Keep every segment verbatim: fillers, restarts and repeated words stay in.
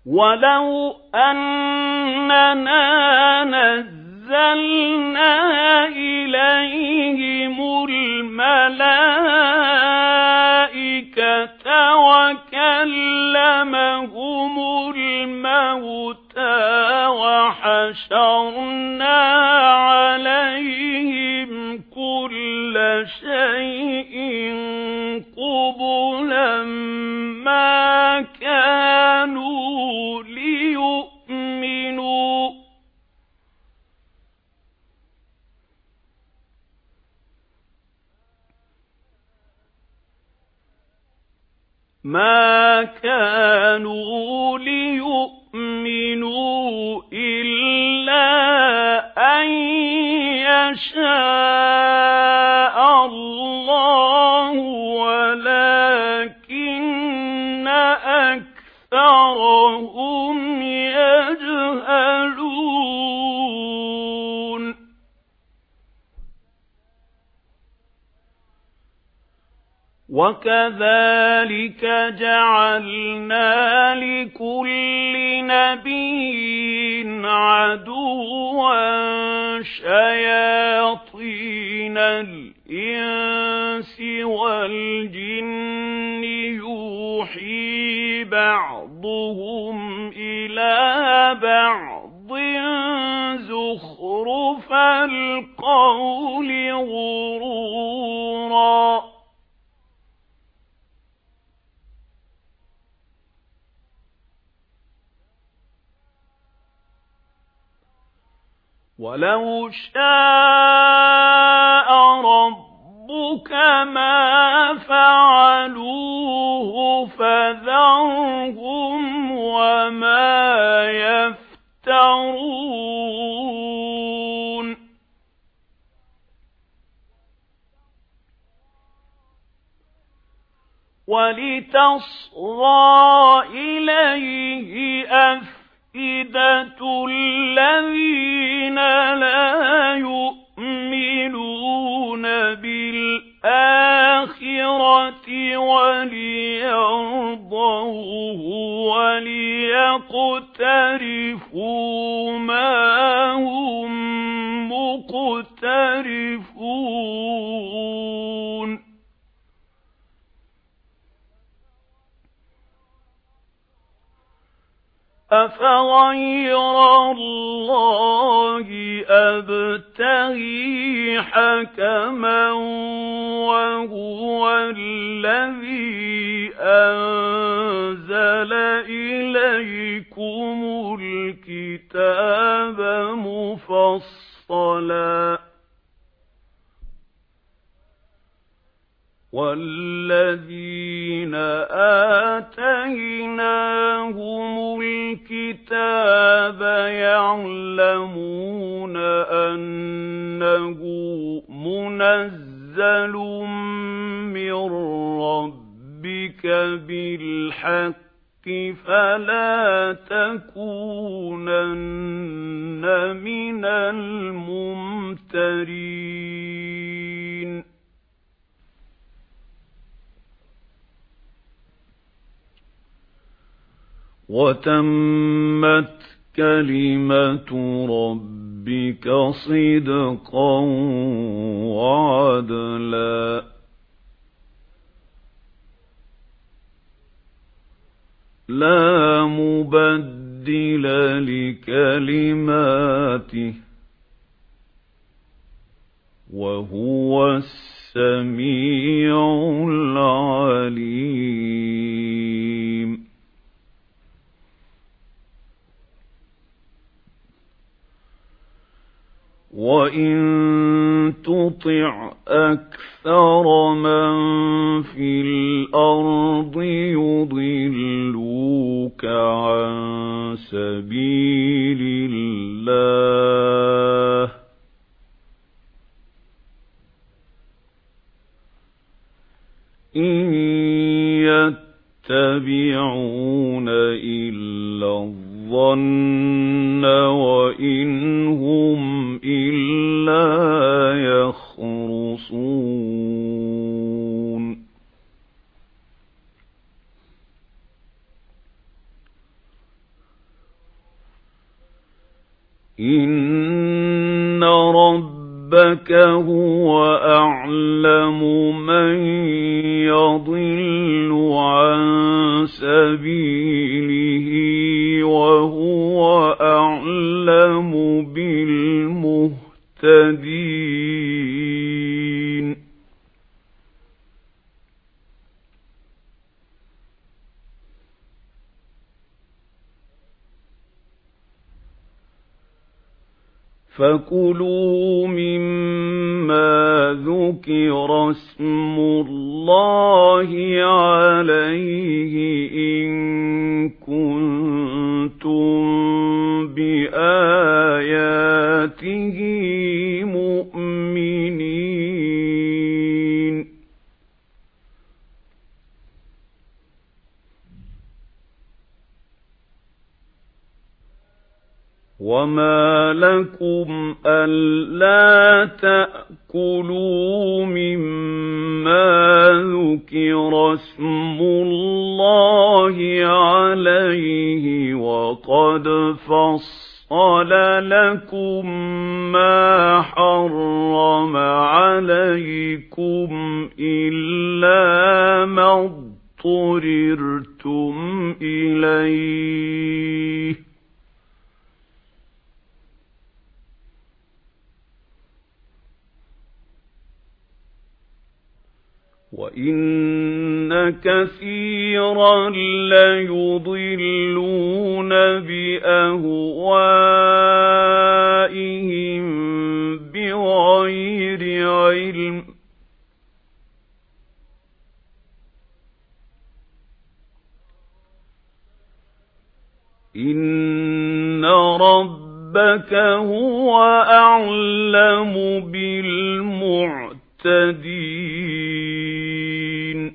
وَلَوْ أَنَّنَا نَزَّلْنَا إِلَيْهِمُ الْمَلَائِكَةَ وَكَلَّمَهُمُ الْمَوْتَى وَحَشَرْنَا عَلَيْهِمْ كُلَّ شَيْءٍ قُبُلًا مَا كَانُوا لِيُؤْمِنُوا مَا كَانُوا لِيُؤْمِنُوا إِلَّا أَن يَشَاءَ اللَّهُ وَلَكِنَّ أَكْثَرَهُمْ يَجْهَلُونَ وَكَذَلِكَ جَعَلْنَا لِكُلِّ نَبِيٍّ عَدُوًّا شَيَاطِينَ الْإِنسِ وَالْجِنِّ يُوحِي بَعْضُهُمْ إِلَى بَعْضٍ زُخْرُفَ الْقَوْلِ غُرُورًا وَلَوْ شَاءَ رَبُّكَ مَا فَعَلُوهُ فَذَرْهُمْ وَمَا يَفْتَرُونَ وَلِتَصْغَىٰ إِلَيْهِ أَفْئِدَةُ الَّذِينَ لَا يُؤْمِنُونَ بِالْآخِرَةِ وَلِيَرْضَوْهُ وَلِيَقْتَرِفُوا مَا هُمْ مُقْتَرِفُونَ أَفَغَيْرَ اللَّهِ أَبْتَغِي حَكَمًا وَهُوَ الَّذِي أَنزَلَ إِلَيْكُمُ الْكِتَابَ مُفَصَّلًا وَالَّذِينَ آتَيْنَاهُمُ الْكِتَابَ يَعْلَمُونَ أَنَّهُ مُنَزَّلٌ مِّن رَّبِّكَ بِالْحَقِّ فَلَا تَكُونَنَّ مِنَ الْمُمْتَرِينَ وَتَمَّتْ كَلِمَةُ رَبِّكَ صِدْقًا وَعَدْلًا لَا مُبَدِّلَ لِكَلِمَاتِهِ وَهُوَ السَّمِيعُ الْعَلِيمُ وَإِن تُطِعْ أَكْثَرَ مَن فِي الْأَرْضِ يُضِلُّوكَ عَن سَبِيلِ اللَّهِ إِن يَتَّبِعُونَ إِلَّا الظَّنَّ وَإِنْ هُمْ إِلَّا يَخْرُصُونَ إِنَّ رَبَّكَ هُوَ أَعْلَمُ مَن يَضِلُّ عَن سَبِيلِهِ وَهُوَ أَعْلَمُ بِالْمُهْتَدِينَ فَكُلُوا مِمَّا ذُكِرَ اسْمُ اللَّهِ عَلَيْهِ إِن كُنتُم بِآيَاتِهِ مُؤْمِنِينَ وَمَا لَكُمْ أَلَّا تَأْكُلُوا مِمَّا ذُكِرَ اسْمُ اللَّهِ عَلَيْهِ وَقَدْ فَصَّلَ لَكُم مَّا حَرَّمَ عَلَيْكُمْ إِلَّا مَا اضْطُرِرْتُمْ إِلَيْهِ وَإِنَّ كَثِيرًا لَّيُضِلُّونَ بِأَهْوَائِهِم بِغَيْرِ عِلْمٍ إِنَّ رَبَّكَ هُوَ أَعْلَمُ بِالْمُعْتَدِينَ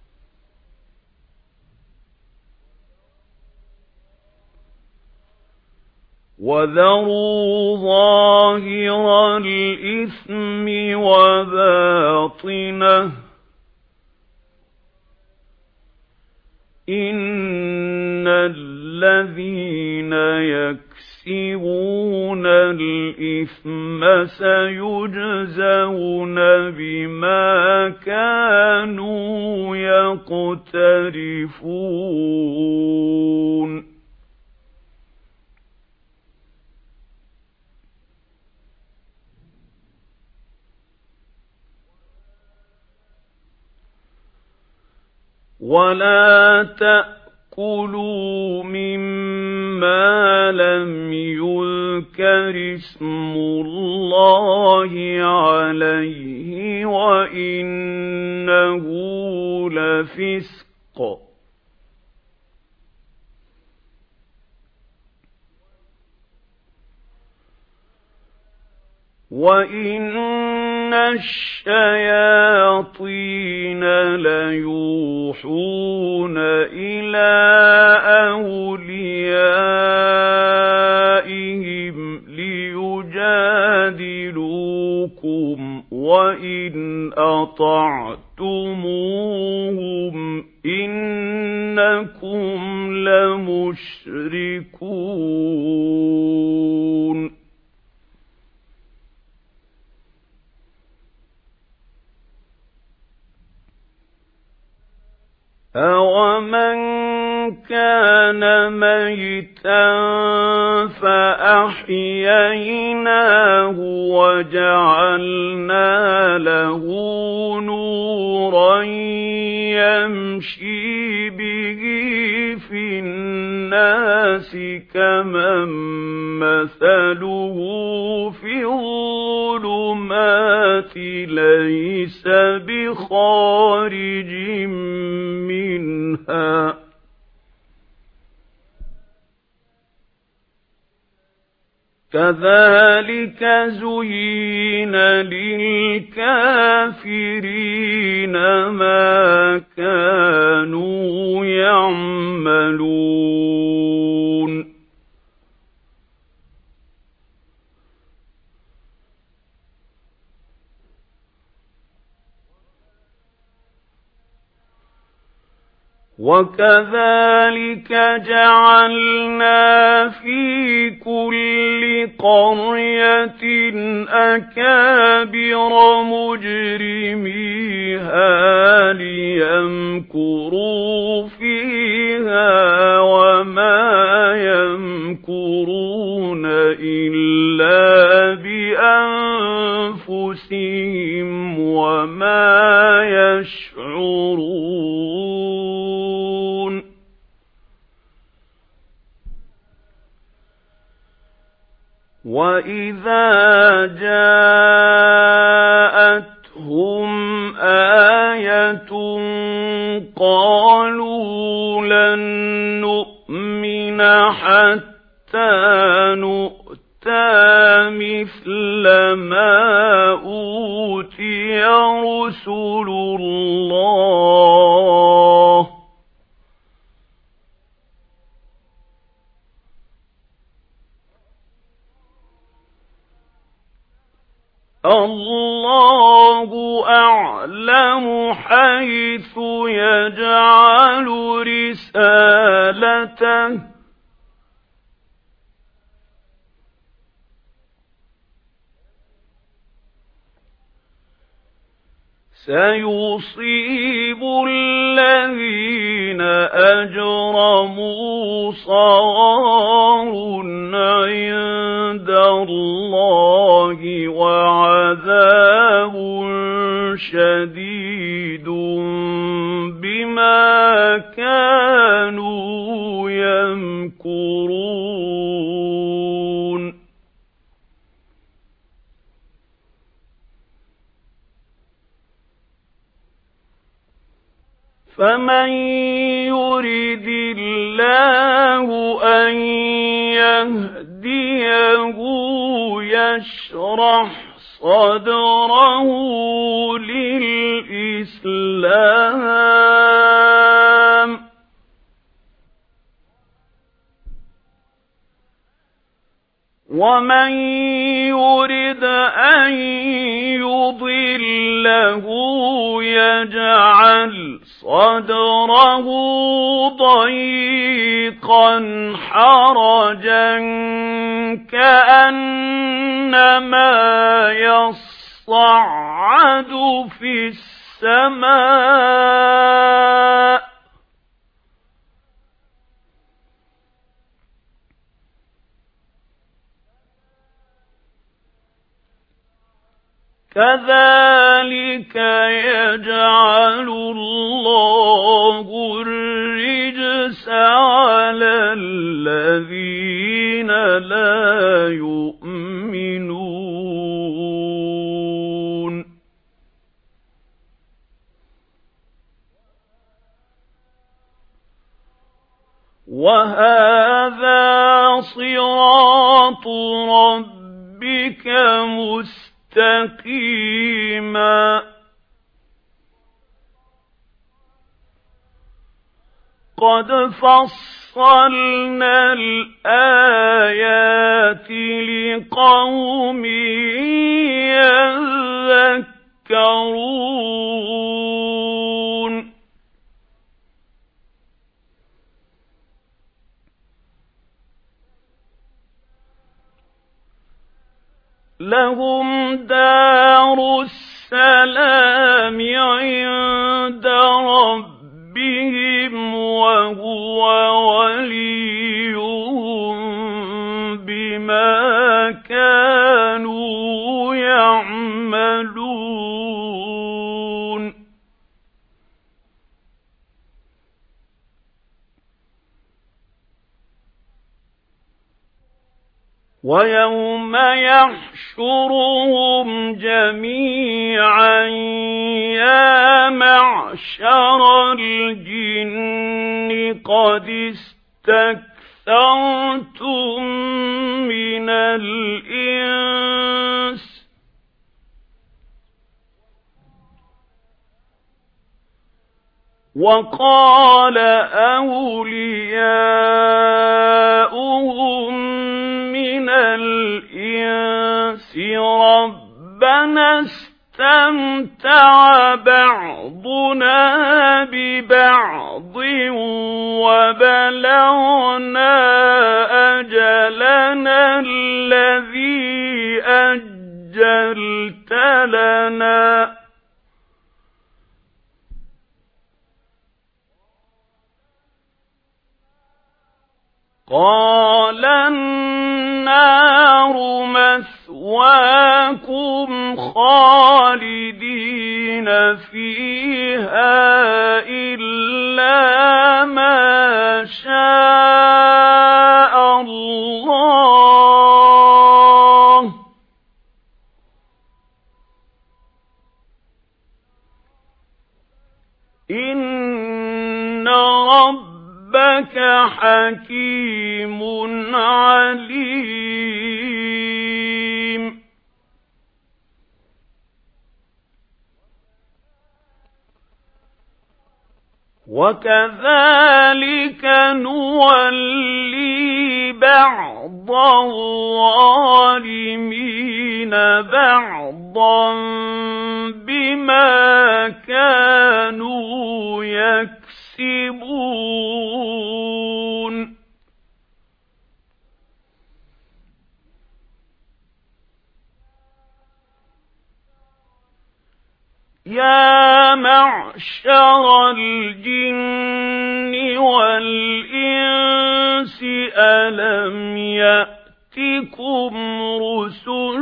وَذَرُوا ظَاهِرَ الْإِثْمِ وَبَاطِنَهُ إِنَّ الَّذِينَ يَكْسِبُونَ الْإِثْمَ سَيُجْزَوْنَ بِمَا كَانُوا يَقْتَرِفُونَ وَلَا تَأْكُلُوا مِمَّا لَمْ يُذْكَرِ اسْمُ اللَّهِ عَلَيْهِ وَإِنَّهُ لَفِسْقٌ وَإِنَّ الشَّيَاطِينَ لَيُوحُونَ إِلَىٰ أَوْلِيَائِهِمْ لِيُجَادِلُوكُمْ وَإِنْ أَطَعْتُمُوهُمْ إِنَّكُمْ لَمُشْرِكُونَ أَوَمَنْ كَانَ مَيْتًا فَأَحْيَيْنَاهُ وَجَعَلْنَا لَهُ نُورًا يَمْشِي بِهِ فِي النَّاسِ كَمَن مَّثَلُهُ فِي الظُّلُمَاتِ لَيْسَ بِخَارِجٍ مِّنْهَا كَذَلِكَ زُيِّنَ لِلْكَافِرِينَ مَا كَانُوا يَعْمَلُونَ وَكَذَلِكَ جَعَلْنَا فِي كُلِّ قَرْيَةٍ أَكَابِرَ مُجْرِمِيهَا لِيَمْكُرُوا فِيهَا وَمَا يَمْكُرُونَ إِلَّا بِأَنفُسِهِمْ وَمَا يَشْعُرُونَ. وَإِذَا جَاءَتْهُمْ آيَةٌ قَالُوا لَن نُّؤْمِنَ حَتَّىٰ نُؤْتَىٰ مِثْلَ مَا أُوتِيَ رُسُلُ اللَّهِ ۘ اللَّهُ أَعْلَمُ حَيْثُ يَجْعَلُ رِسَالَتَهُ ۗ سَيُصِيبُ الَّذِينَ أَجْرَمُوا صَغَارٌ عِندَ اللَّهِ وَعَذَابٌ شَدِيدٌ بِمَا كَانُوا يَمْكُرُونَ. فَمَن يُرِدِ اللَّهُ أَن يَهْدِيَهُ يَشْرَحْ صَدْرَهُ لِلْإِسْلَامِ ۖ وَمَن يُرِدْ أَن يُضِلَّهُ يَجْعَلْ صَدْرَهُ ضَيِّقًا حَرَجًا كَأَنَّمَا يَصَّعَّدُ فِي السَّمَاءِ ۚ كَذَلِكَ يَجْعَلُ اللَّهُ الرِّجْسَ عَلَى الَّذِينَ لَا يُؤْمِنُونَ. وَهَذَا صِرَاطُ رَبِّكَ مُسْتَقِيمًا، قَدْ فَصَّلْنَا الْآيَاتِ لِقَوْمٍ يَذَّكَّرُونَ. لَهُمْ دَارُ السَّلَامِ عِندَ رَبِّهِمْ وَهُوَ وَلِيُّهُم بِمَا كَانُوا يَعْمَلُونَ. وَيَوْمَ يَحْشُرُهُمْ جَمِيعًا يَا مَعْشَرَ الْجِنِّ قَدِ اسْتَكْثَرْتُم مِّنَ الْإِنسِ وَقَالَ أَوْلِيَاؤُهُم مِّنَ الْإِنسِ رَبَّنَا اسْتَمْتَعَ بَعْضُنَا بِبَعْضٍ وَبَلَغْنَا أَجَلَنَا الَّذِي أَجَّلْتَ لَنَا قَالَ النَّارُ مَثْوَاكُمْ خَالِدِينَ فِيهَا إِلَّا مَا شَاءَ اللَّهُ إِنَّ رَبَّكَ حَكِيمٌ عَلِيمٌ وَكَذَلِكَ نُوَلِّي بَعْضَ الظَّالِمِينَ بَعْضًا بِمَا كَانُوا يَكْسِبُونَ يَا مَعْشَرَ الْجِنِّ وَالْإِنسِ أَلَمْ يَأْتِكُمْ رُسُلٌ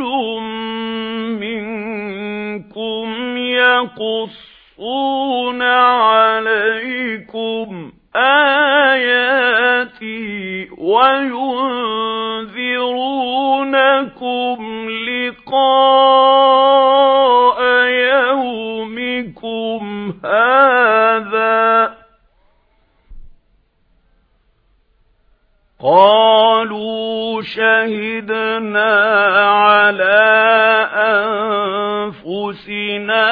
مِّنكُمْ يَقُصُّونَ عَلَيْكُمْ آيَاتِي وَيُنذِرُونَكُمْ لِقَاءَ يَوْمِكُمْ هَٰذَا قَالُوا شَهِدْنَا عَلَىٰ أَنفُسِنَا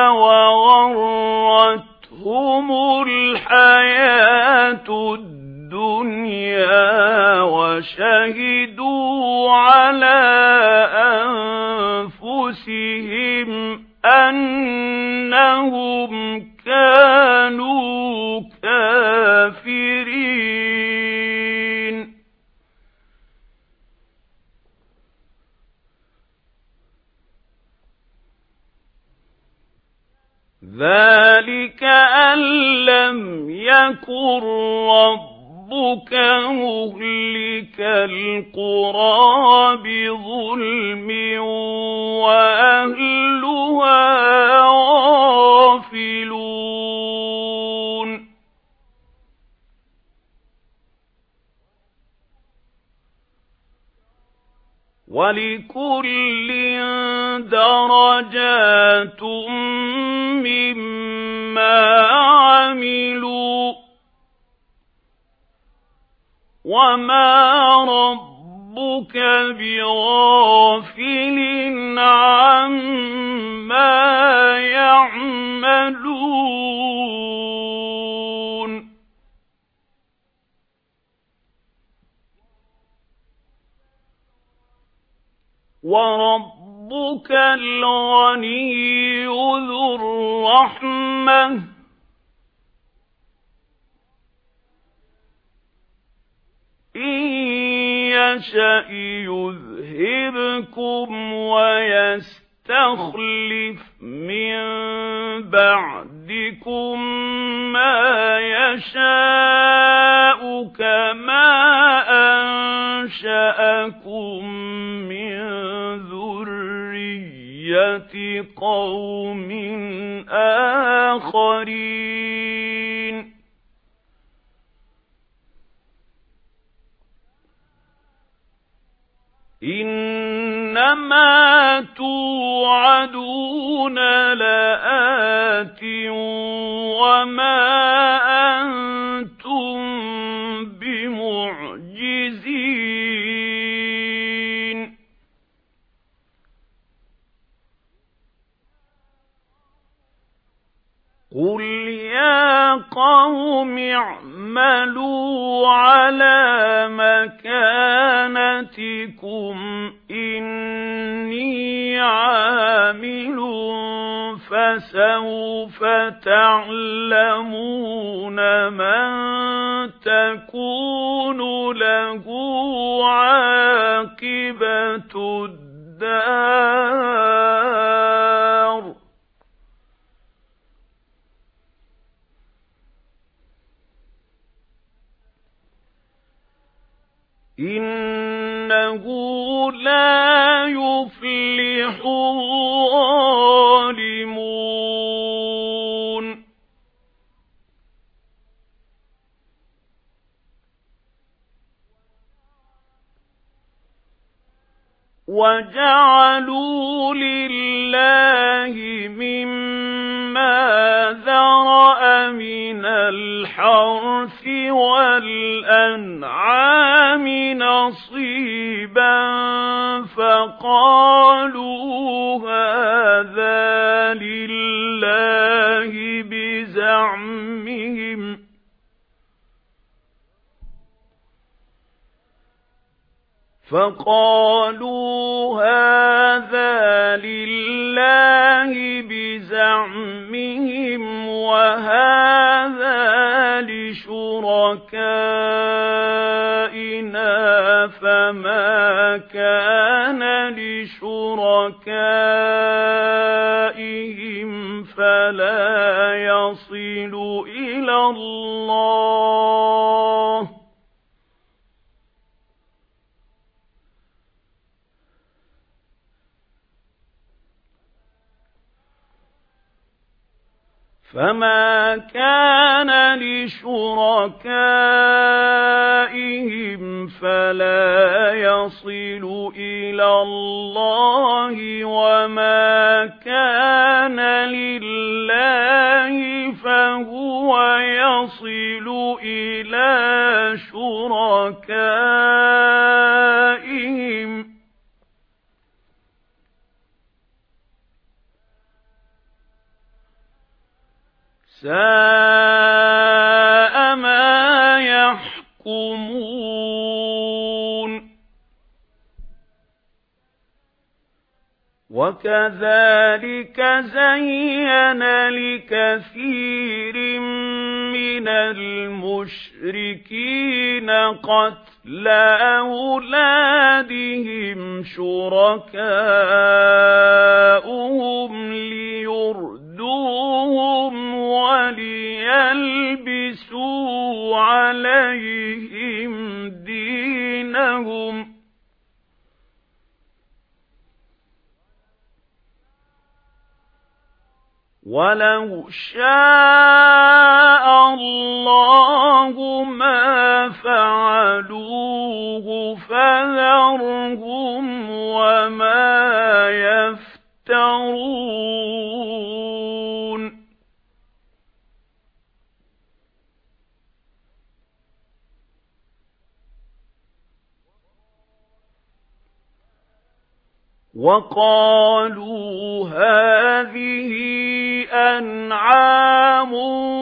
وَغَرَّتْهُمُ الْحَيَاةُ الدُّنْيَا وَشَهِدُوا عَلَىٰ أَنفُسِهِمْ أَنَّهُمْ كَانُوا كَافِرِينَ ذَلِكَ أَن لَّمْ يَكُن رَّبُّكَ مُهْلِكَ الْقُرَىٰ بِظُلْمٍ وَأَهْلُهَا غَافِلُونَ وَلِكُلٍّ دَرَجَاتٌ مِّمَّا عَمِلُوا وَمَا رَبُّكَ بِغَافِلٍ عَمَّا يَعْمَلُونَ وَرَبُّكَ الْغَنِيُّ ذُو الرَّحْمَةِ إِن يَشَأْ يُذْهِبْكُمْ وَيَسْتَخْلِفْ مِن بَعْدِكُم مَّا يَشَاءُ كَمَا أَنشَأَكُم مِّن ذُرِّيَّةِ قَوْمٍ آخَرِينَ إِنَّمَا تُوعَدُونَ لَآتٍ وَمَا أَنتُم بِمُعْجِزِينَ قُلْ يَا قَوْمِ اعْمَلُوا عَلَىٰ مَكَانَتِكُمْ إِنِّي عَامِلٌ فسوف تعلمون من تكون له عاقبة الدار إنه لا يفلح الظالمون وجعلوا لله مما ذرأ من الحرث والأنعام نصيبا فقالوا هذا لله بزعمهم فقالوا هذا لله بزعمهم وهذا لشركائنا فما كان لشركائهم فلا يصل إلى الله فما كان لشركائهم فلا يصل إلى الله وما كان لله فهو يصل إلى شركائهم ساء ما يحكمون وكذلك زين لكثير من المشركين قتل أولادهم شركاؤهم ليردوهم وليلبسوا عليهم دينهم ولو شاء الله ما فعلوه فذرهم وما يفترون وقالوا هذه أنعام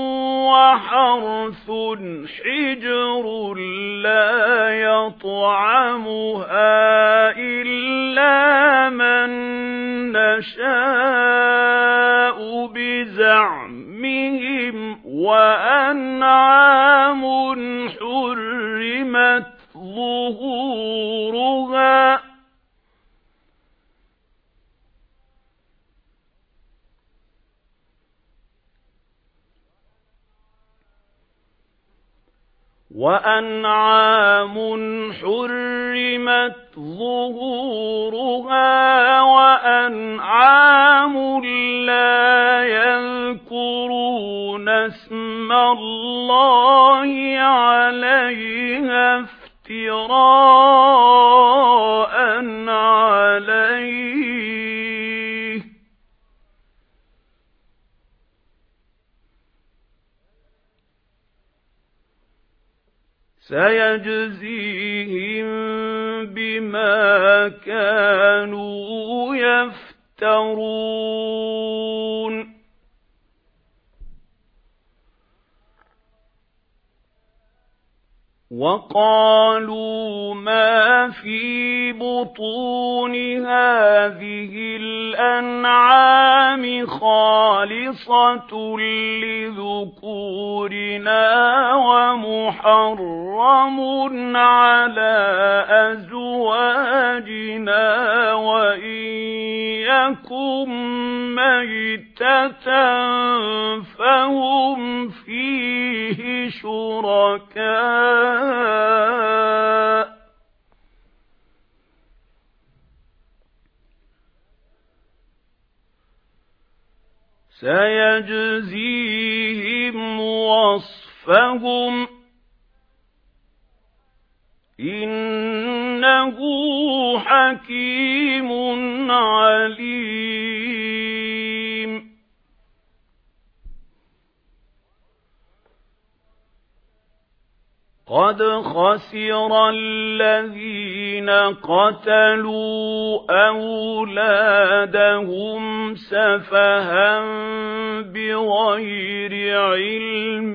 وحرث حجر لا يطعمها إلا من نشاء بزعمهم وأنعام حرمت ظهورها وأنعام حرمت ظهورها وأنعام لا يذكرون اسم الله عليها افتراء عليه سيجزيهم بما كانوا يفترون وَقَالُوا مَا فِي بُطُونِ هَٰذِهِ الْأَنْعَامِ خَالِصَةٌ لِّذُكُورِنَا وَمُحَرَّمٌ عَلَىٰ أَزْوَاجِنَا وَإِن يَكُن مَّيْتَةً فَهُمْ فِيهِ شُرَكَاءُ ۚ سَيَجْزِيهِمْ وَصْفَهُمْ ۚ إِنَّهُ حَكِيمٌ عَلِيمٌ. قَدْ خَسِرَ الَّذِينَ قَتَلُوا أَوْلَادَهُمْ سَفَهًا بِغَيْرِ عِلْمٍ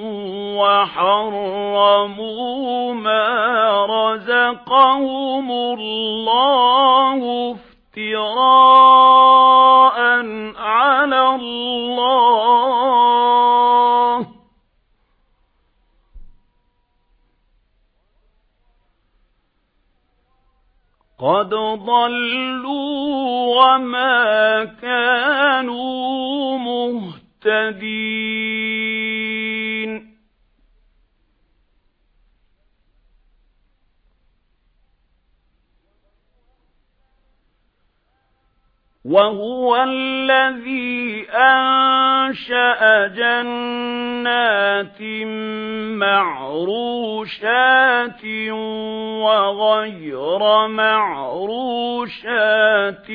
وَحَرَّمُوا مَا رَزَقَهُمُ اللَّهُ افْتِرَاءً عَلَى اللَّهِ ۚ قَدْ ضَلُّوا وَمَا كَانُوا مُهْتَدِينَ. وَهُوَ الَّذِي أَنشَأَ جَنَّاتٍ مَّعْرُوشَاتٍ وَغَيْرَ مَعْرُوشَاتٍ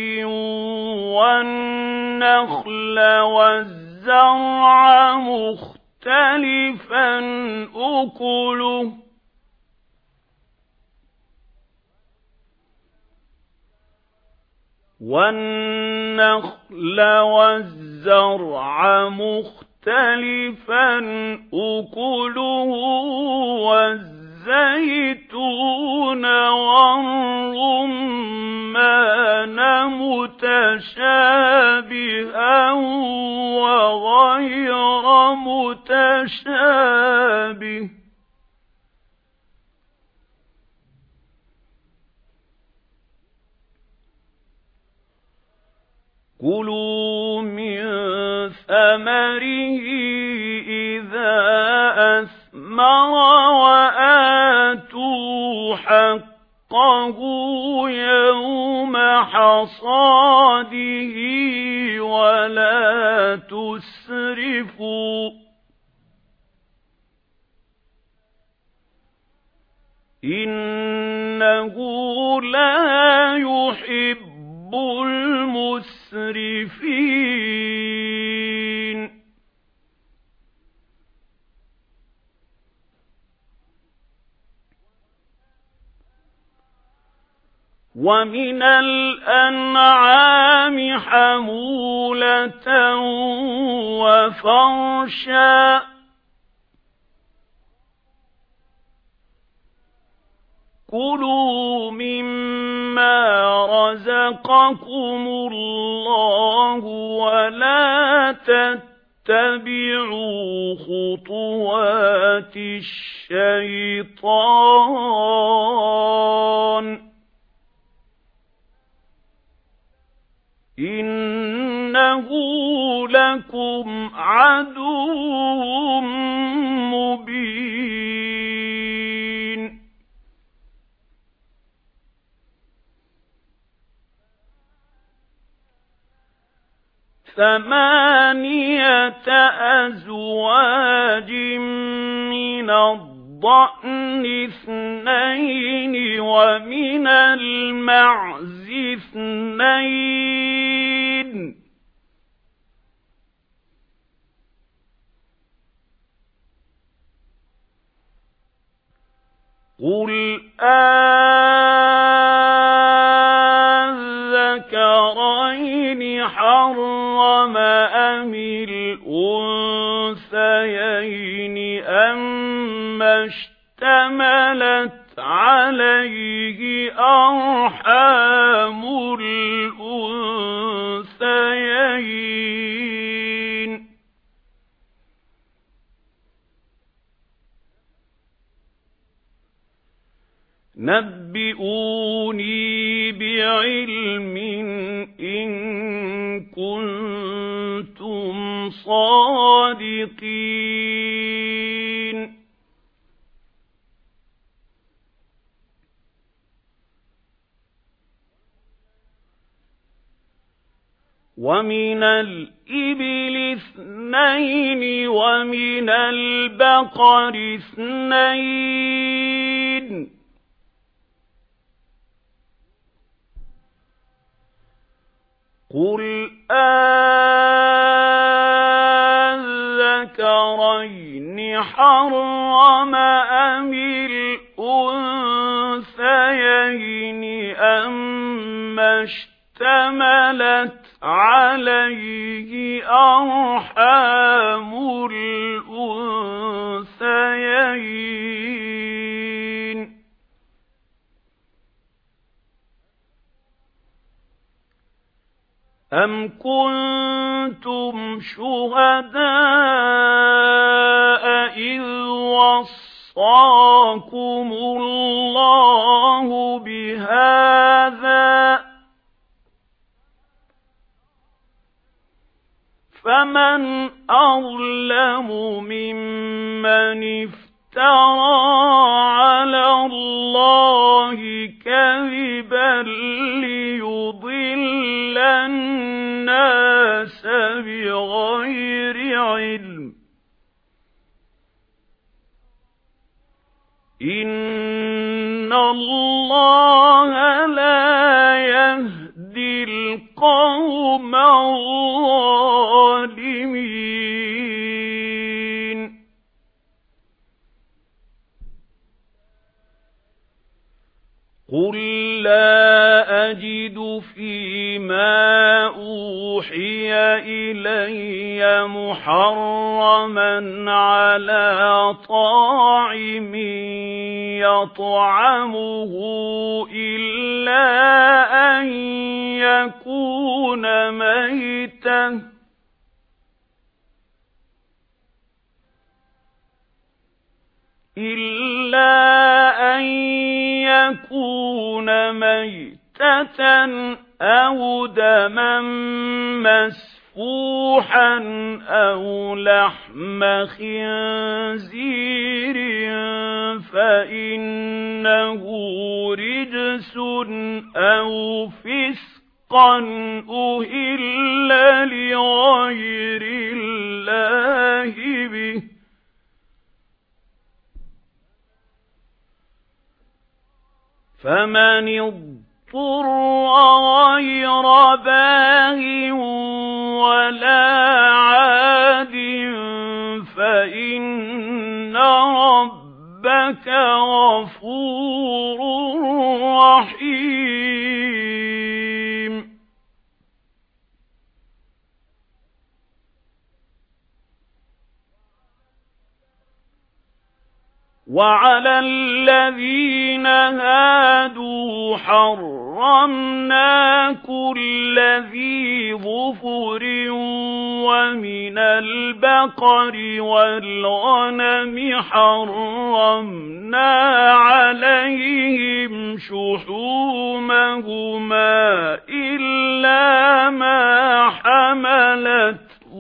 وَالنَّخْلَ وَالزَّرْعَ مُخْتَلِفًا أُكُلُهُ وَالنَّخْلَ وَالزَّرْعَ مُخْتَلِفًا أُكُلُهُ وَالزَّيْتُونَ وَالرُّمَّانَ مُتَشَابِهًا وَغَيْرَ مُتَشَابِهٍ ۚ كُلُوا مِن ثَمَرِهِ إِذَا أَثْمَرَ وَآتُوا حَقَّهُ يَوْمَ حَصَادِهِ وَلَا تُسْرِفُوا ۚ إِنَّهُ لَا يُحِبُّ الْمُسْرِفِينَ. وَمِنَ الْأَنْعَامِ حَمُولَةً وَفَرْشًا ۚ كُلُوا مِمَّا رَزَقَكُمُ اللَّهُ وَلَا تَتَّبِعُوا خُطُوَاتِ الشَّيْطَانِ ۚ إِنَّهُ لَكُمْ عَدُوٌّ مُّبِينٌ. ثَمَانِيَةَ أَزْوَاجٍ مِّنَ الضَّأْنِ اثْنَيْنِ وَمِنَ الْمَعْزِ اثْنَيْنِ ۗ قُلْ آلذَّكَرَيْنِ حَرَّمَ أَمِ الْأُنثَيَيْنِ أَمَّا اشْتَمَلَتْ اشتملت عليه أرحام الأنثيين نبئوني بعلم إن كنتم صادقين ومن الإبل اثنين ومن البقر اثنين قل أذكرين حرم أم الأنثيين أما اشتملت عليه أرحام الأنثيين أم كنتم شهداء إذ وصاكم الله بهذا فمن أظلم ممن افترى على الله كذبا ليضل الناس بغير علم إن الله لا يهدي القوم الظالمين قل لا أجد فيما أوحي إلي محرما على طاعم يطعمه إلا أن يكون ميتا إلا أن يكون ميتة أو دما مسفوحا أو لحم خنزير فإنه رجس أو فسقا أهل لغير الله به فمن اضطر غير باغ ولا عاد فإن ربك غفور رحيم وعلى الذين هادوا حرمنا كل ذي ظفر ومن البقر والغنم حرمنا عليهم شحومهما إلا ما حملت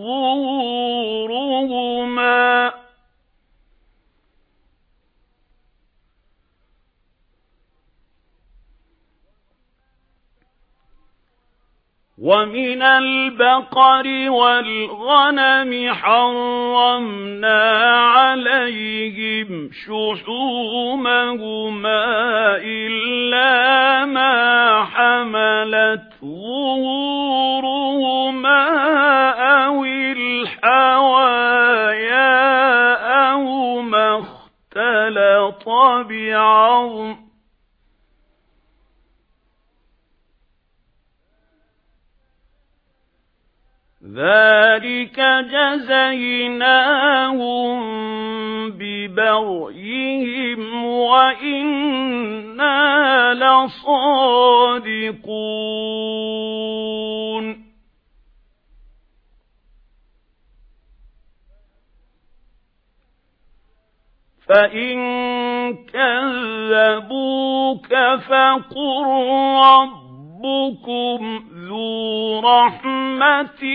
ظهورهما ومن البقر والغنم حرمنا عليهم شحومهما إلا ما حملت ظهورهما أو الحوايا أو ما اختلط بعظم ذلك جزيناهم ببغيهم وإنا لصادقون فإن كذبوك فقل ربكم ذو رحمة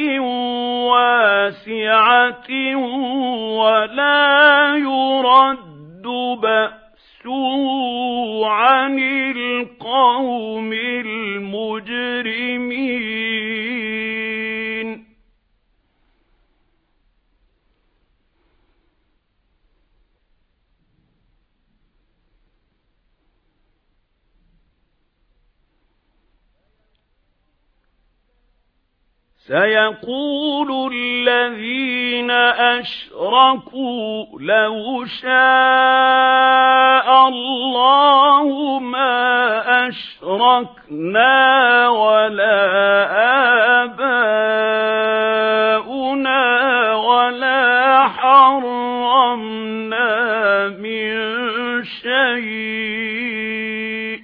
واسعة ولا يرد بأسه عن القوم المجرمين سيقول الذين أشركوا لو شاء الله ما أشركنا ولا آباؤنا ولا حرمنا من شيء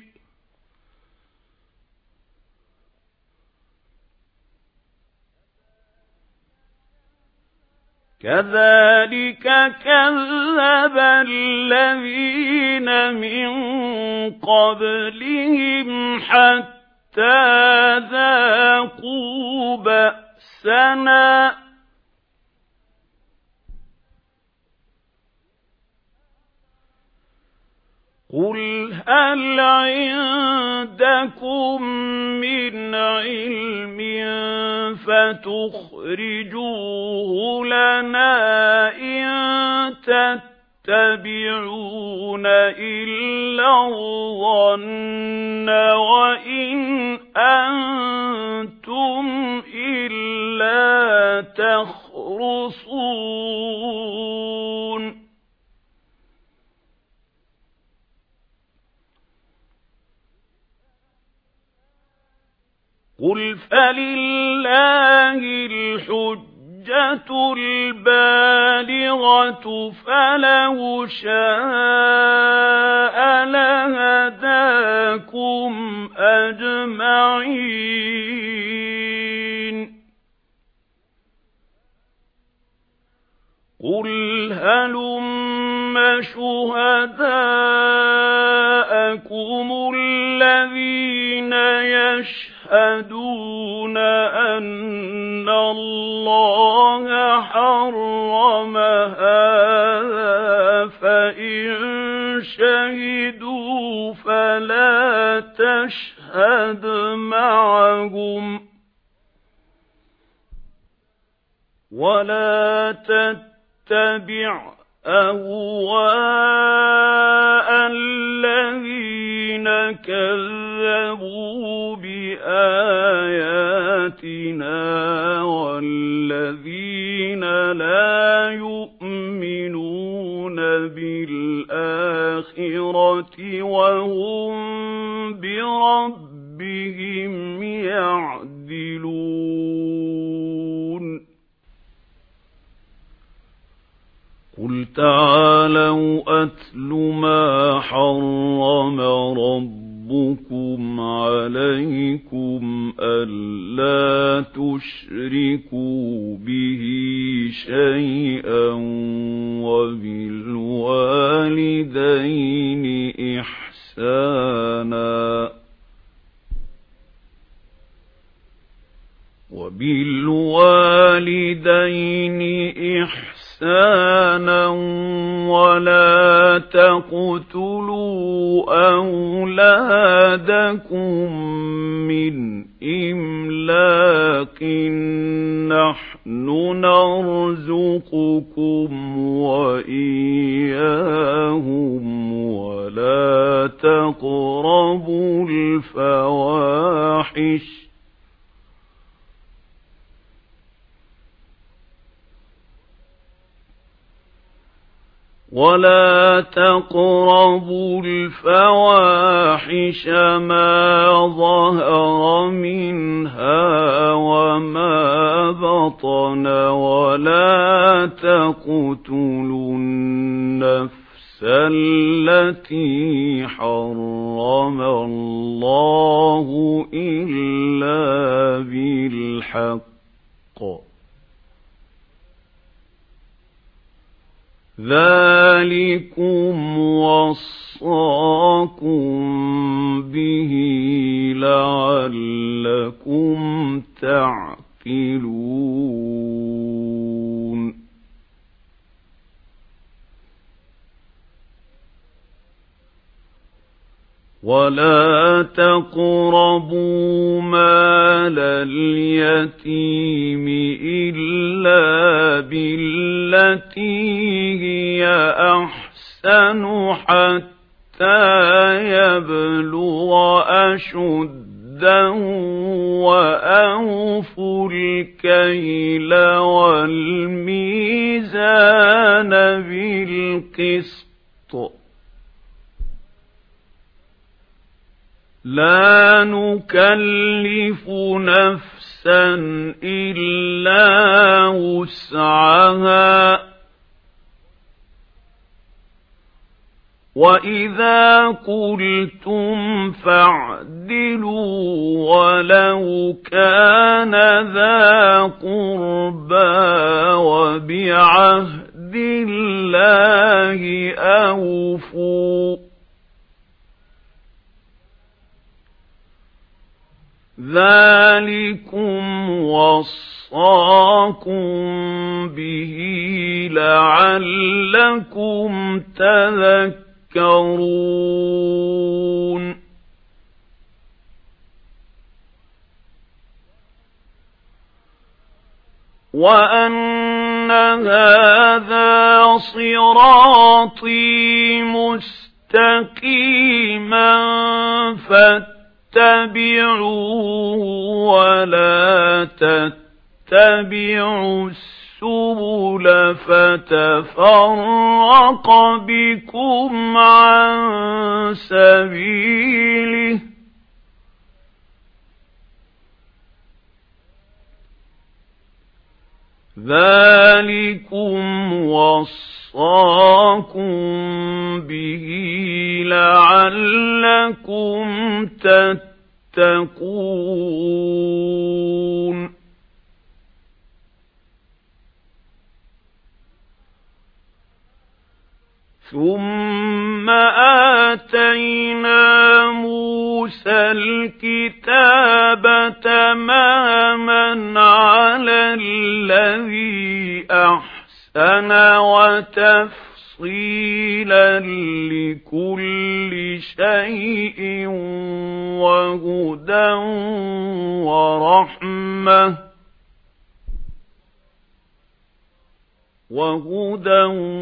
كذلك كذب الذين من قبلهم حتى ذاقوا بأسنا قل هل عندكم من علم فتخرجوه لنا إن تتبعون إلا الظن وإن أنتم إلا تخرصون قل فلله الحجة البالغة فلو شاء لهداكم أجمعين قل هلم شهداءكم الذين يشهدون أن الله حرم هذا فإن شهدوا فلا تشهد معهم ولا تتبع أهواء الذين كذبوا بآياتنا والذين لا يؤمنون بالآخرة وهم بربهم يعدلون قل تعالوا أتل ما حرم ربكم عليكم ألا تشركوا به شيئا وبالوالدين إحسانا وبالوالدين إحسانا إحسانا ولا تقتلوا أولادكم من إملاق نحن نرزقكم وإياهم ولا تقربوا الفواحش ولا تقربوا الفواحش ما ظهر منها وما بطن ولا تقتلوا النفس التي حرم الله إلا بالحق ذلكم وصاكم به لعلكم تعقلون ولا تقربوا مال اليتيم إلا بالتي هي أحسن حتى يبلغ أشده وأوفوا الكيل والميزان بالقسط لا نكلف نفسا إلا وسعها وإذا قلتم فاعدلوا ولو كان ذا قربى وبعهد الله أوفوا ذلكم وصاكم به لعلكم تذكرون وأن هذا صراطي مستقيما فاتبعوه ولا تتبعوا السبل فتفرق بكم عن سبيله ذلكم وصاكم به لعلكم تتقون ثم آتينا موسى الكتاب تماما على الذي أحسن وتفصيلا لكل شيء وهدى ورحمة وهدى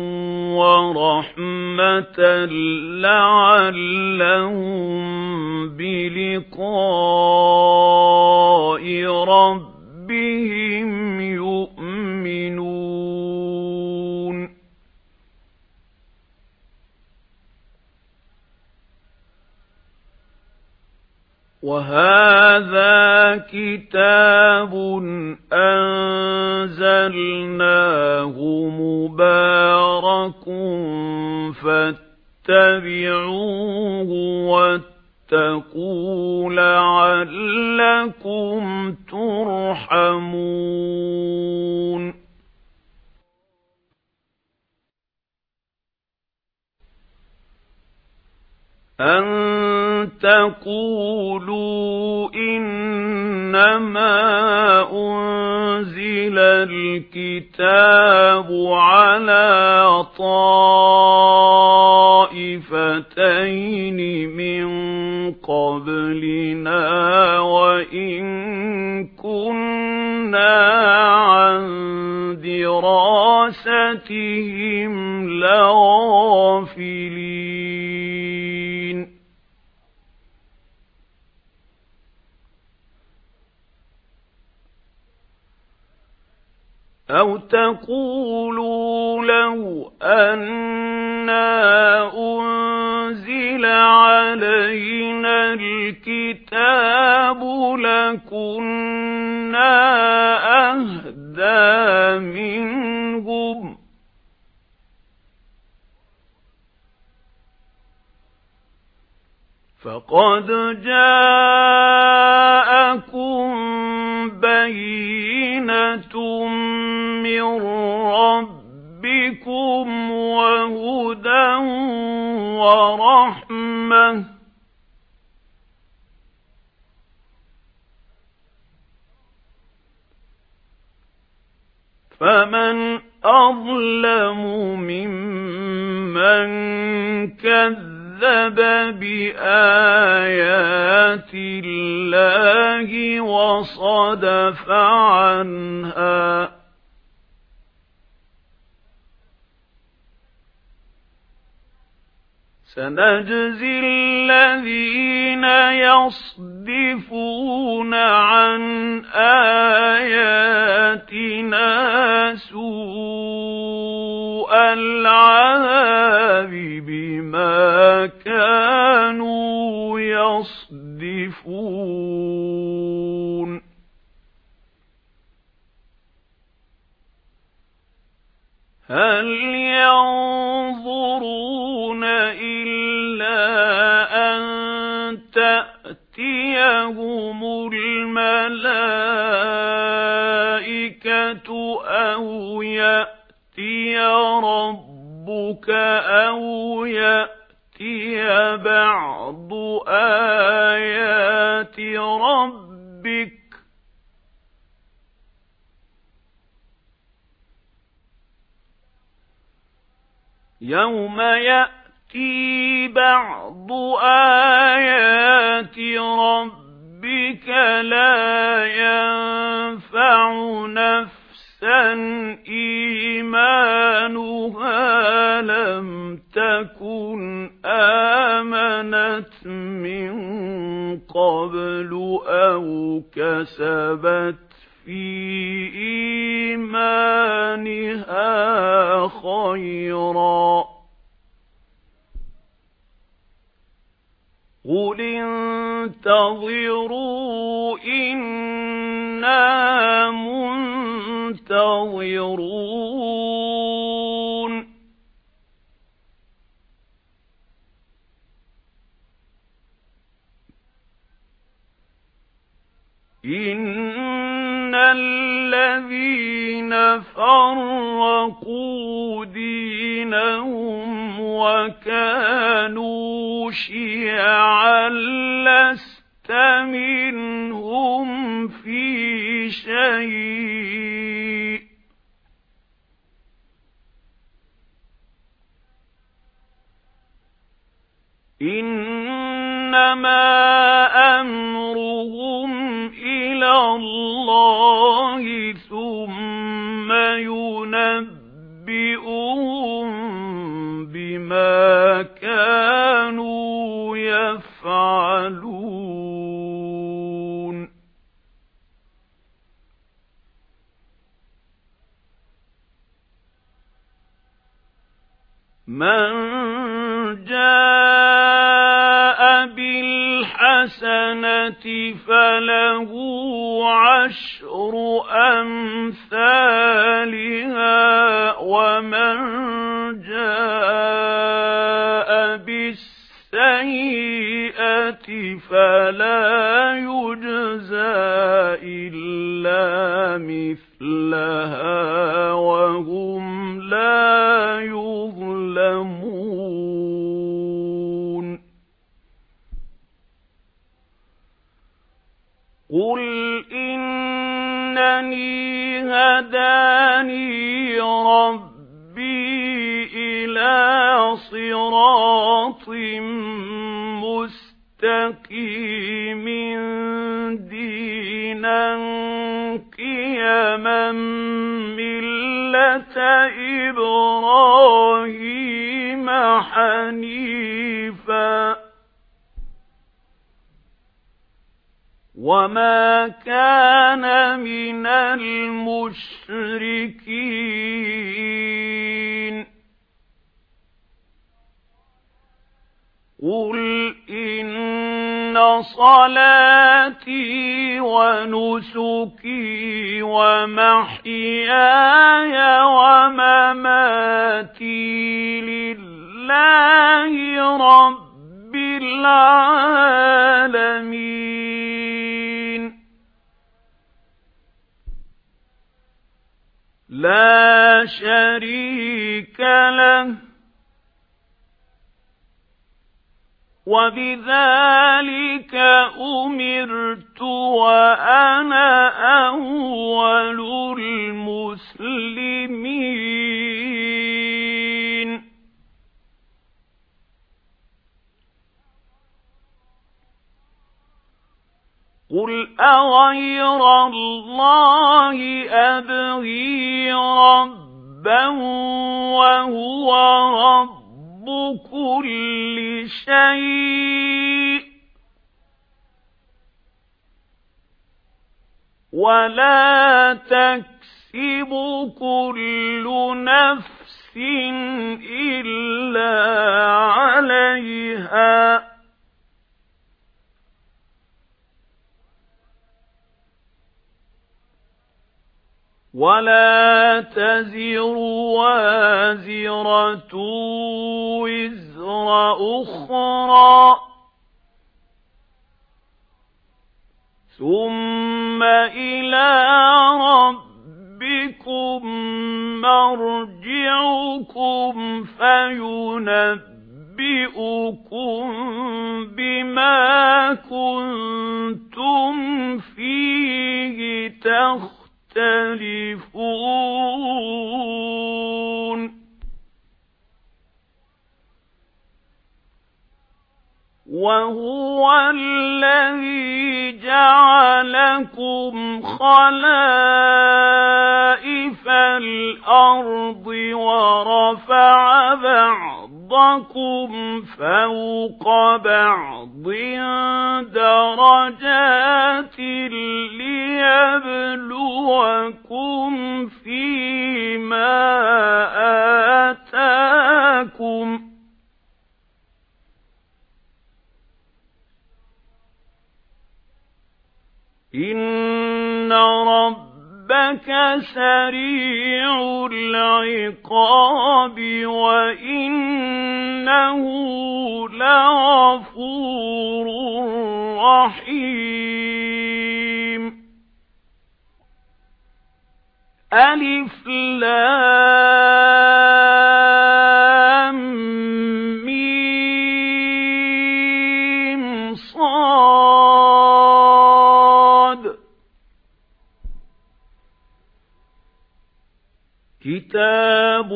ورحمة لعلهم بلقاء ربهم يؤمنون وهذا كتاب أنزلناه مبارك فاتبعوه واتقوا لعلكم ترحمون أن تقولوا إنما أنزل الكتاب على طائفتين من قبلنا وإن كنا عن دراستهم لغافلين أَوْ تَقُولُوا لَوْ أَنَّا أُنْزِلَ عَلَيْنَا الْكِتَابُ لَكُنَّا أَهْدَىٰ مِنْهُمْ ۚ فَقَدْ جَاءَكُم بَيِّنَةٌ مِّن رَّبِّكُمْ وَهُدًى وَرَحْمَةٌ ۚ فَمَنْ أَظْلَمُ مِمَّن كَذَّبَ بِآيَاتِ اللَّهِ وَصَدَفَ عَنْهَا ۗ سَنَجْزِي الَّذِينَ يَصْدِفُونَ عَنْ آيَاتِنَا سُوءَ الْعَذَابِ بِمَا كَانُوا يَصْدِفُونَ هَلْ يَنظُرُونَ إِلَّا أَن تَأْتِيَهُمُ الْمَلَائِكَةُ أَوْ يَأْتِيَ رَبُّكَ أَوْ يَأْتِيَ بَعْضُ آيَاتِ رَبِّكَ ۗ يَوْمَ يَأْتِي بَعْضُ آيَاتِ رَبِّكَ لَا يَنفَعُ نَفْسًا إِيمَانُهَا لَمْ تَكُنْ آمَنَتْ مِنْ قَبْلُ أَوْ كَسَبَتْ فِي إِيمَانِهَا خَيْرًا ۗ قُلِ انتَظِرُوا إِنَّا مُنتَظِرُونَ إِنَّ الَّذِينَ فَرَّقُوا دِينَهُمْ وَكَانُوا شِيَعًا لَّسْتَ مِنْهُمْ فِي شَيْءٍ ۚ إِنَّمَا أَمْرُهُمْ إِلَى اللَّهِ ثُمَّ يُنَبِّئُهُم بِمَا كَانُوا يَفْعَلُونَ مَنْ جَاءَ بِالْحَسَنَةِ فَلَهُ عَشْرُ أَمْثَالِهَا وَمَنْ جَاءَ بِالسَّيِّئَةِ فَلَا يُجْزَى إِلَّا مِثْلَهَا وَهُمْ لَا يُظْلَمُونَ قُلْ إِنَّنِي هَدَانِي رَبِّي إِلَى صِرَاطٍ مُسْتَقِيمٍ دِينًا قِيَمًا مِّلَّةَ إِبْرَاهِيمَ حَنِيفًا وما كان من المشركين قل إن صلاتي ونسكي ومحياي ومماتي لله رب العالمين لا شريك له وبذلك أمرت وأنا أول المسلمين قل أغير الله أبغي ربا وهو رب كل شيء ولا تكسب كل نفس إلا عليها ولا تزر وازرة وزر أخرى ثم إلى ربكم مرجعكم فينبئكم بما كنتم فيه تختلفون تختلفون وهو الذي جعلكم خلائف الأرض ورفع بعضكم فوق بعض درجات ليبلوكم فيما آتاكم إن ربك سريع العقاب وإنه لغفور رحيم ألف لام ميم صاد كتاب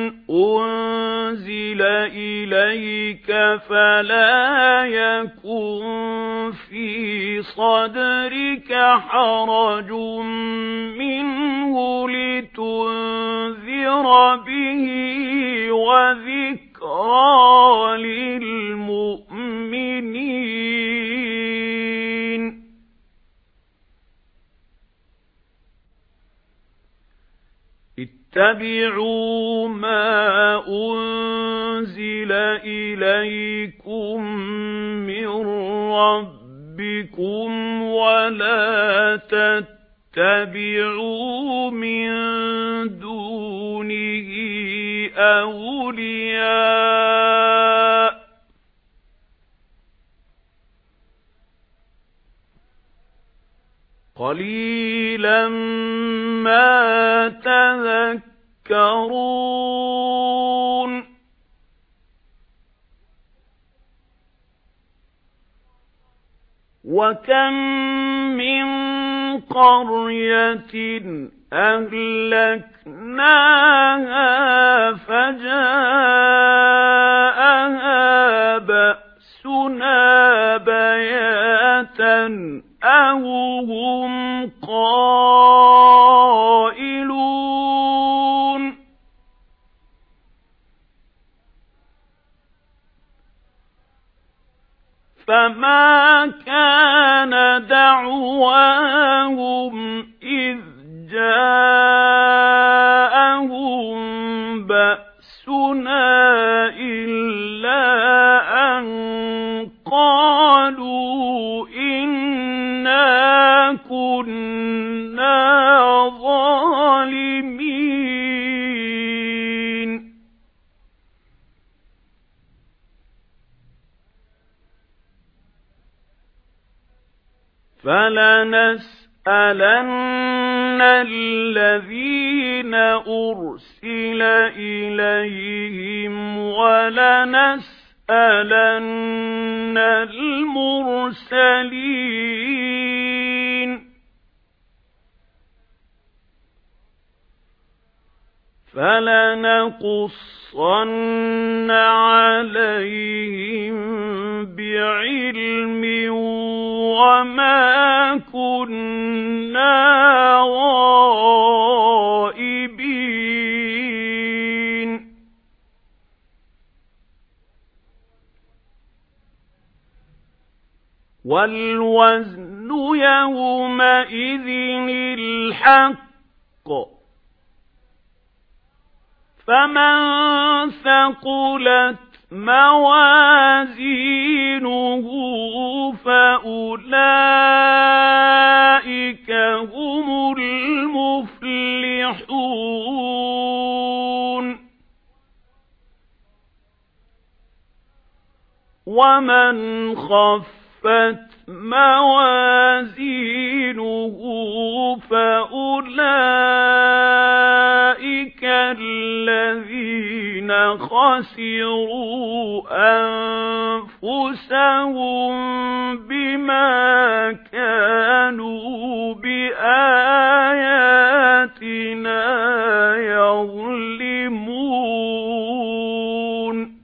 أنزل إليك فلا يكن في صدرك حرج منه لتنذر به وذكرى للمؤمنين اتبعوا ما أنزل إليكم من ربكم ولا تتبعوا من دونه أولياء قليلا ما تذكرون وكم من قرية أهلكناها فجاءها بأسنا بياتا أو هم قائلون فما كان دعواهم إذ جاءهم بأسنا إلا أن قالوا إنا كنا ظالمين فلنسألن الذين أرسل إليهم ولنسألن المرسلين فلنقصن عليهم بعلم وما كنا غائبين والوزن يومئذ الحق فمن ثقلت موازينه فأولئك هم المفلحون ومن خفت موازينه فأولئك الذين خسروا أنفسهم بما كانوا بآياتنا يظلمون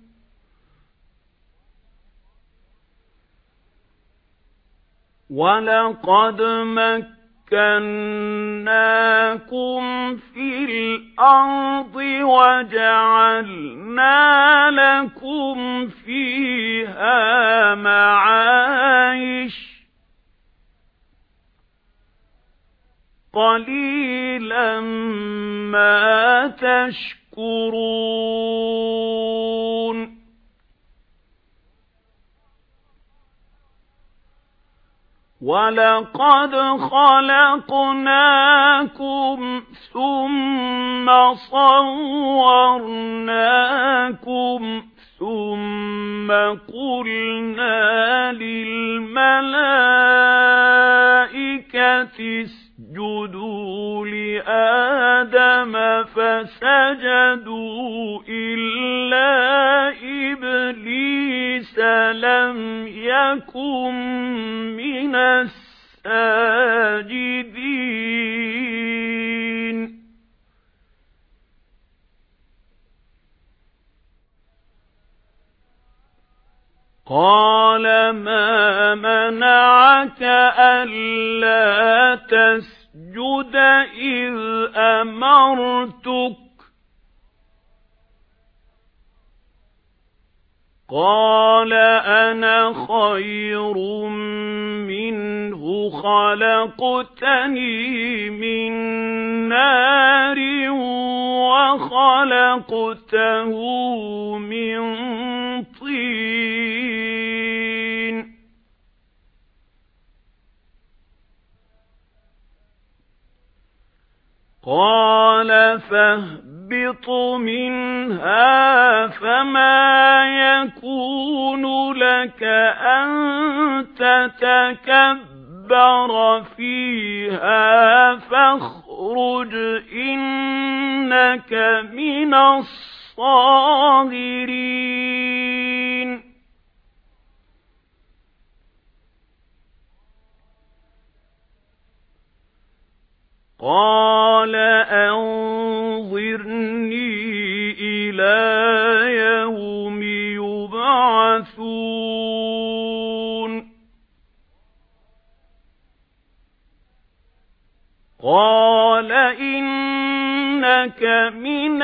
ولقد مكناكم في الأرض وجعلنا لكم فيها معايش قليلا ما تشكرون وَلَقَدْ خَلَقْنَاكُمْ ثُمَّ صَوَّرْنَاكُمْ ثُمَّ قُلْنَا لِلْمَلَائِكَةِ اسْجُدُوا لِآدَمَ فَسَجَدُوا إِلَّا إِبْلِيسَ لَمْ يَكُنْ مِنَ السَّاجِدِينَ قَالَ مَا مَنَعَكَ أَلَّا تَسْجُدَ إِذْ أَمَرْتُكَ قَالَ أَنَا خَيْرٌ مِّنْهُ خَلَقْتَنِي مِنْ نَارٍ وَخَلَقْتَهُ مِنْ طِينٍ قَالَ فَاهْبِطْ مِنْهَا فَمَا يَكُونُ لَكَ أَن تَتَكَبَّرَ فِيهَا فَاخْرُجْ إِنَّكَ مِنَ الصَّاغِرِينَ قَالَ أَنظِرْنِي إِلَى يَوْمِ يُبْعَثُونَ قَالَ إِنَّكَ مِنَ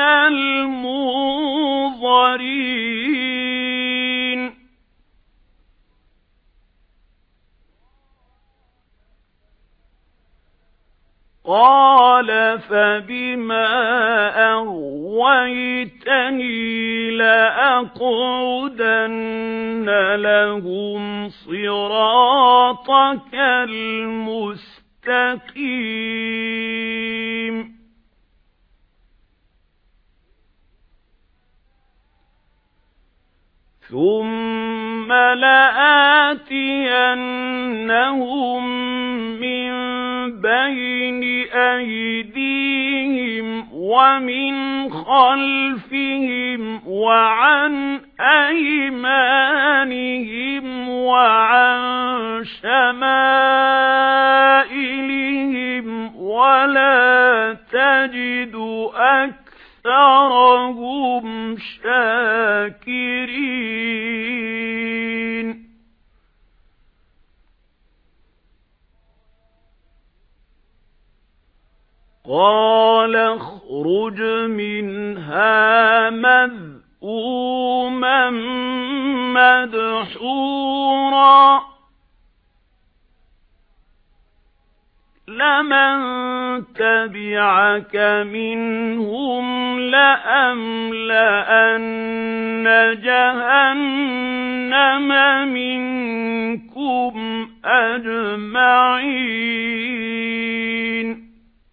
الْمُنظَرِينَ قَالَ فَبِمَا أَغْوَيْتَنِي لَأَقْعُدَنَّ لَهُمْ صِرَاطَكَ الْمُسْتَقِيمَ ثُمَّ لَآتِيَنَّهُم مِّن بَيْنِ أَيْدِيهِمْ وَمِنْ خَلْفِهِمْ وَعَنْ أَيْمَانِهِمْ وَعَنْ شَمَائِلِهِمْ وَلَا تَجِدُ أَكْثَرَهُمْ شَاكِرِينَ قَالَ اخْرُجْ مِنْهَا مَذْءُومًا مَّدْحُورًا لَمَن تَبِعَكَ مِنْهُمْ لَأَمْلَأَنَّ جَهَنَّمَ مِنكُمْ أَجْمَعِينَ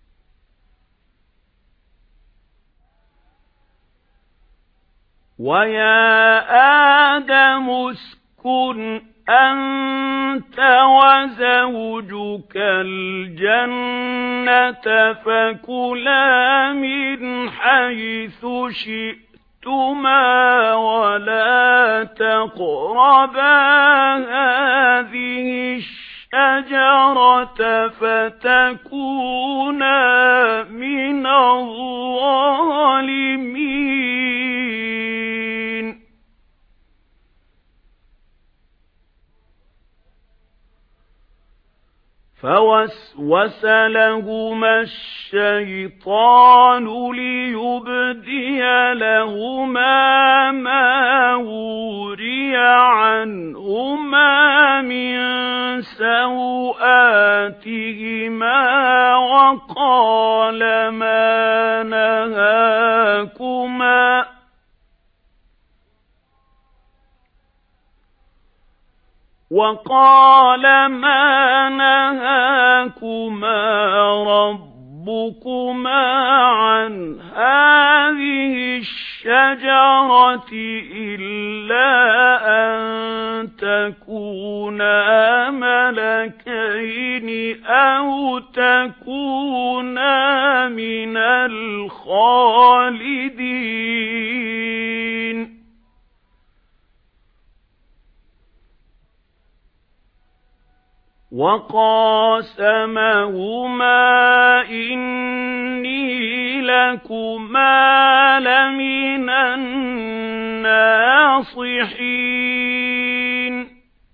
وَيَا آدَمُ اسْكُنْ أَنْتَ وَزَوْجُكَ الْجَنَّةَ فَكُلَا مِنْ حَيْثُ شِئْتُمَا وَلَا تَقْرَبَا هَذِهِ الشَّجَرَةَ فَتَكُونَا مِنَ الظَّالِمِينَ فَوَسْوَسَ لَهُمَا الشَّيْطَانُ لِيُبْدِيَ لَهُمَا مَا وُرِيَ عَنْهُمَا مِنْ سَوْآتِهِمَا وَقَالَ مَا نَهَاكُمَا وَقَالَ مَا نَهَاكُمَا رَبُّكُمَا عَنْ هَذِهِ الشَّجَرَةِ إِلَّا أَن تَكُونَا مَلَكَيْنِ أَوْ تَكُونَا مِنَ الْخَالِدِينَ وَقَاسَمَهُمَا إِنِّي لَكُمَا لَمِنَ النَّاصِحِينَ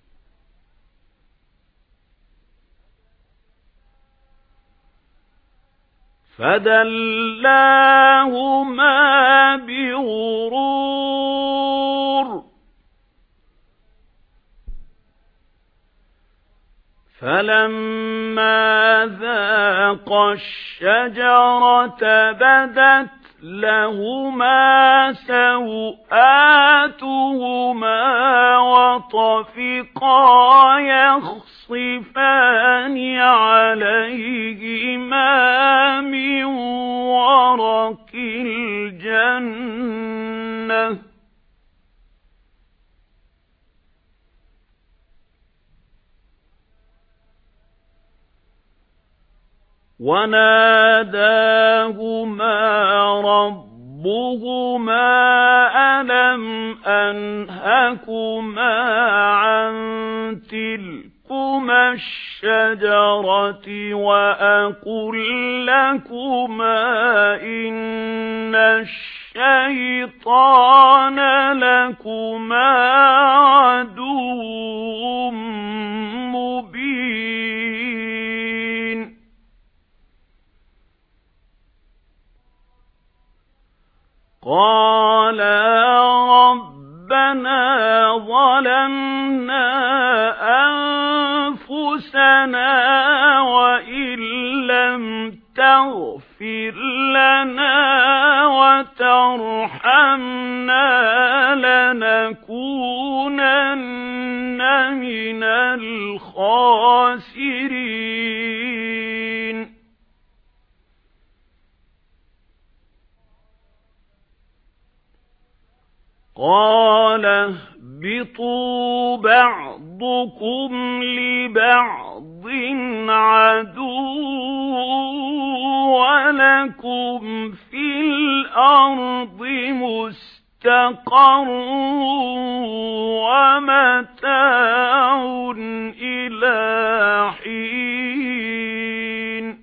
فَدَلَّاهُمَا بِغُرُورٍ فَلَمَّا ذَاقَا الشَّجَرَةَ بَدَتْ لَهُمَا سَوْآتُهُمَا وَطَفِقَا يَخْصِفَانِ عَلَيْهِمَا مِنْ وَرَقِ الْجَنَّةِ وَنَادَاهُمَا رَبُّهُمَا أَلَمْ أَنْهَكُمَا عَنْ تِلْكُمَا الشَّجَرَةِ وَأَقُلْ لَكُمَا إِنَّ الشَّيْطَانَ لَكُمَا عَدُوٌّ مُبِينٌ قَالَا رَبَّنَا ظَلَمْنَا أَنفُسَنَا وَإِن لَّمْ تغفر لنا وترحمنا لنكونن من الخاسرين قال اهبطوا بعضكم لبعض عدو ولكم في الأرض مستقر ومتاع إلى حين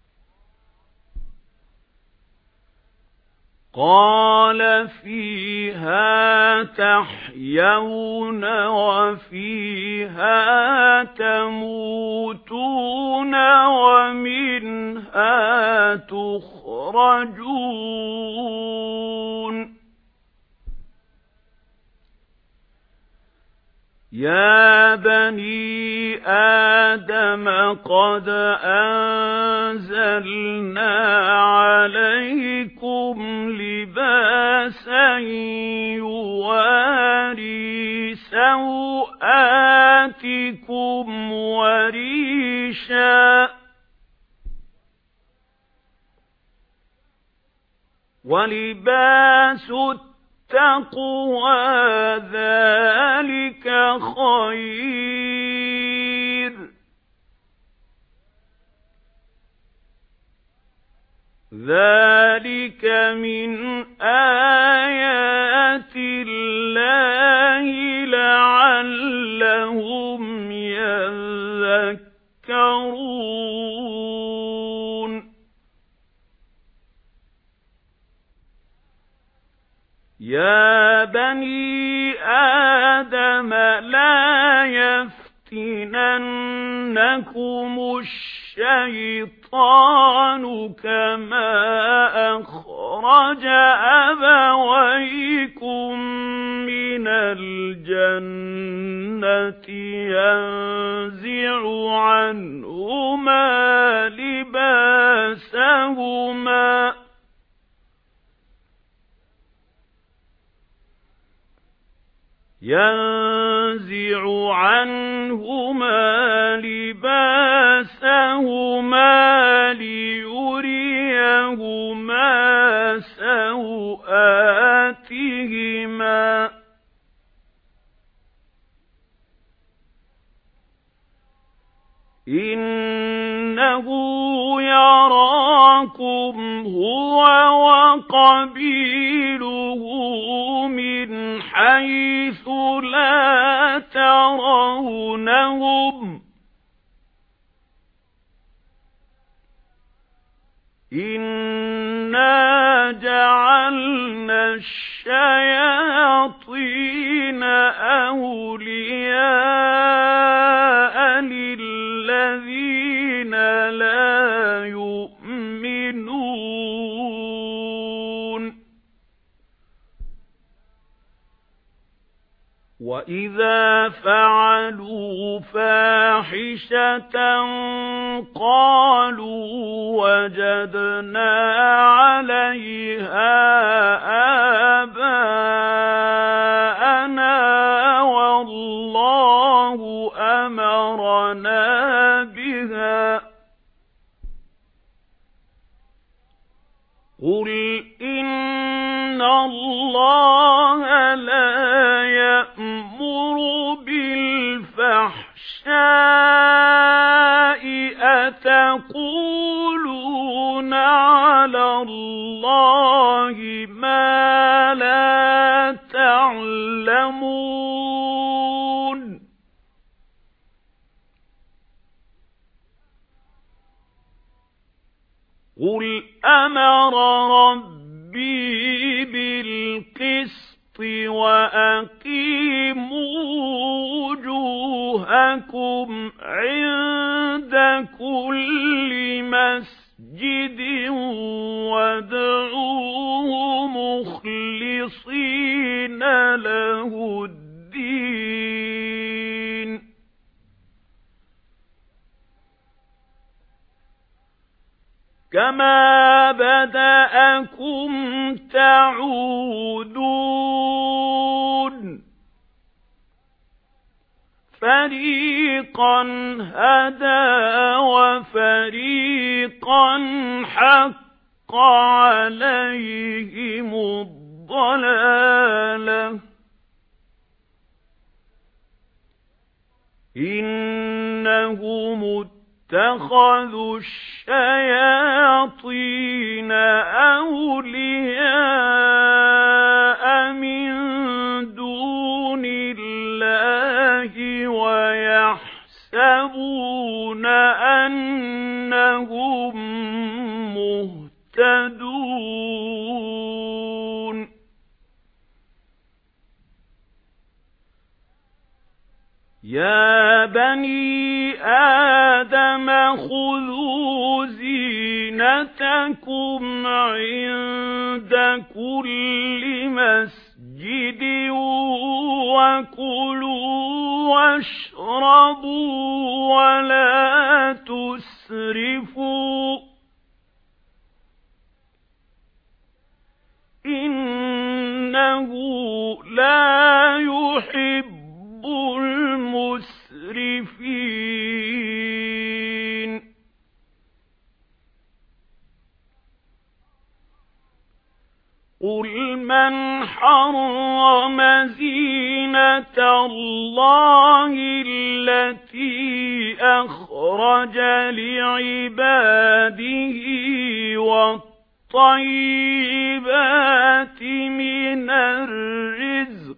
قال فيها تحيون وفيها تموتون ومنها تخرجون يا بني آدم قد أنزلنا عليكم لباسا يواري سوآتكم وريشا ولباس التقوى ذلك خير ذلك من آيات الله لعلهم يذكرون يا بني آدم لا يفتننكم الشيطان كما أخرج أبويكم من الجنة ينزع عنهما لباسهما ينزع عنهما لباسهما ليريهما سوآتهما إنه يراكم هو وقبيله من حيث لا ترونهم إنا جعلنا الشياطين أولياء للذين لا يؤمنون وإذا فعلوا فاحشة قالوا وجدنا عليها آباءنا والله أمرنا بها قل إن الله لا يأمر بالفحشاء أتقولون على الله ما لا تعلمون قل أمر ربي بالقسط وأقيموا وجوهكم عند كل مسجد وادعوه مخلصين له الدين كما بدأكم تعودون فريقا هدى وفريقا حق عليهم الضلالة إنهم اتخذوا الشياطين أولياء من دون الله ويحسبون أنهم مهتدون يا بني آدم خذوا زينتكم عند كل مسجد وكلوا واشربوا ولا تسرفوا إنه لا يحب المسرفين قل من حرم زينة الله التي أخرج لعباده والطيبات من الرزق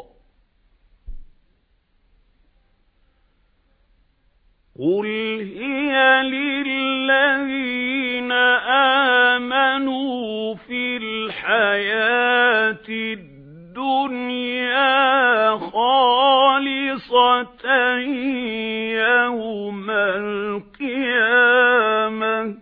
قل هي للذين آمنوا في الحياة الدنيا خالصة يوم القيامة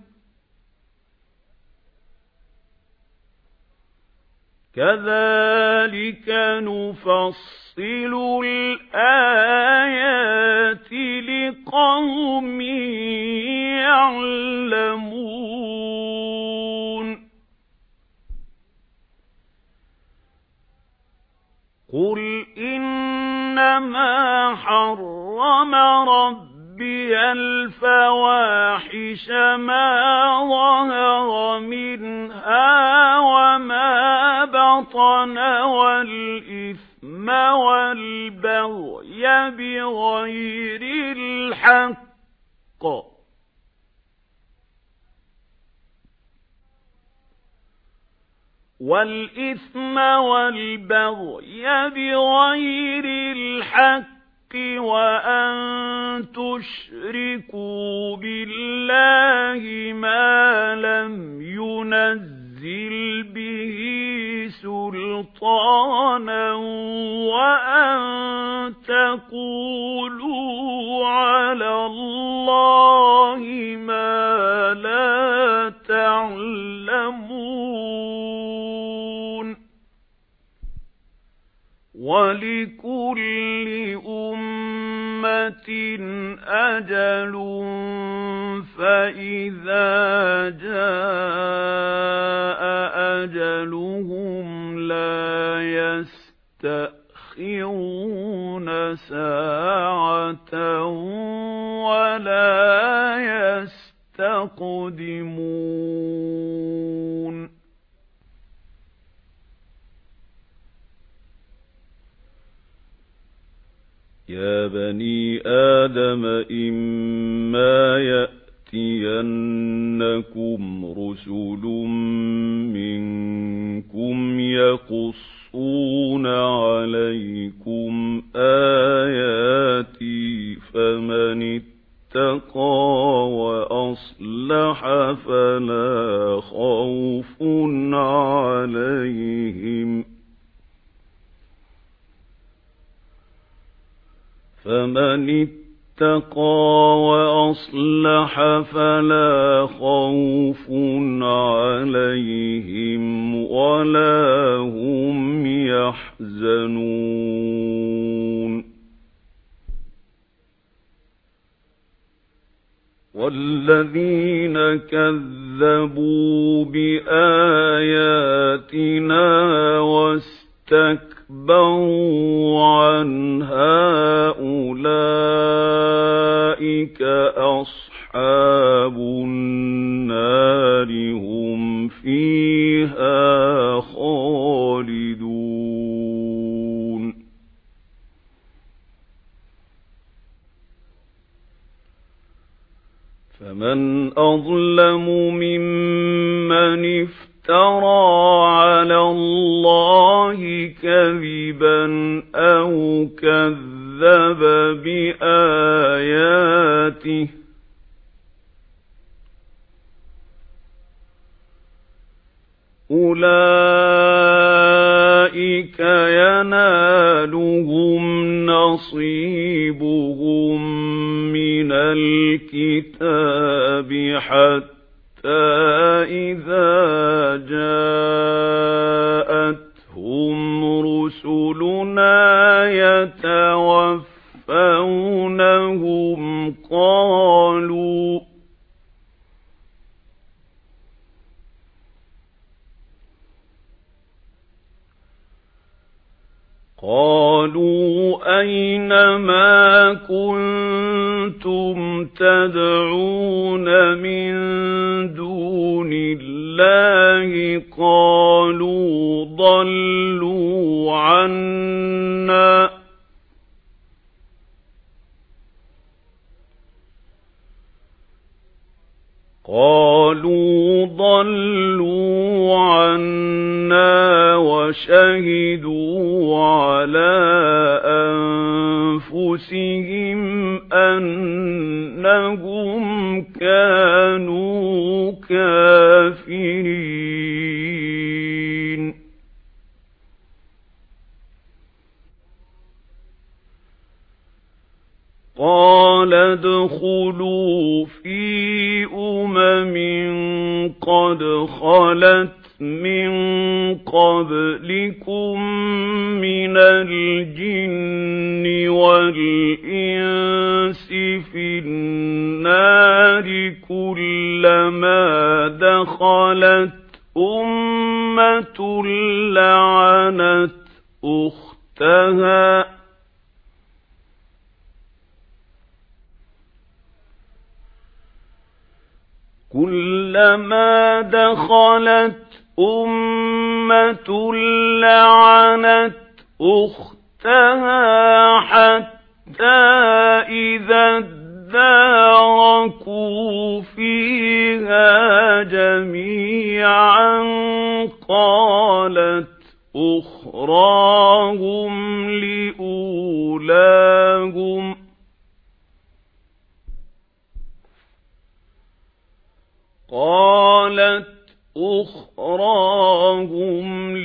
كذلك نفصل الآيات لقوم يعلمون قل إنما حرم ربي الفواحش ما ظهر منها وما بطن والإثم والبغي بغير الحق والإثم والبغي بغير الحق وأن تشركوا بالله ما لم ينزل به سلطانا وأن تقولوا على الله ما لا تعلمون ولكل أمة أجل فإذا جاء أجلهم لا يستأخرون ساعة ولا يستقدمون يا بني آدم إما يأتينكم رسل منكم يقصون عليكم آياتي فمن اتقى وأصلح فلا خوف عليهم فمن اتقى وأصلح فلا خوف عليهم ولا هم يحزنون وَالَّذِينَ كَذَّبُوا بِآيَاتِنَا وَاسْتَكْبَرُوا عَنْهَا أُولَئِكَ أَصْحَابُ النَّارِ هُمْ فِيهَا خَالِدُونَ فَمَنْ أَظْلَمُ مِمَّنِ افْتَرَى عَلَى اللَّهِ كَذِبًا أَوْ كَذَّبَ بِآيَاتِهِ أُولَئِكَ يَنَالُهُمْ نَصِيبُهُم مِّنَ الْكِتَابِ حَتَّى إِذَا جَاءَتْهُمْ رُسُلُنَا يَتَوَفَّوْنَهُمْ قَالُوا قالوا أين ما كنتم تدعون من دون الله قالوا ضلوا عنا قالوا ضلوا عنا وشهدوا على أنفسهم أنهم كانوا كافرين قال ادخلوا في أمم قد خلت من قبلكم من الجن والإنس في النار كلما دخلت أمة لعنت أختها كلما دخلت أمة لعنت أختها حتى إذا اداركوا فيها جميعا قالت أخراهم لأولاهم قالت أخراهم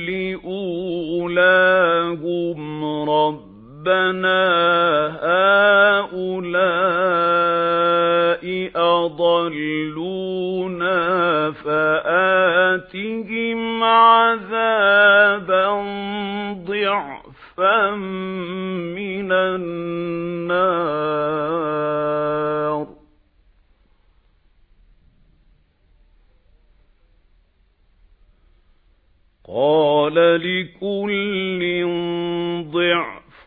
لأولاهم ربنا هؤلاء أضلونا فآتهم عذابا ضعفا من النار قال لكل ضعف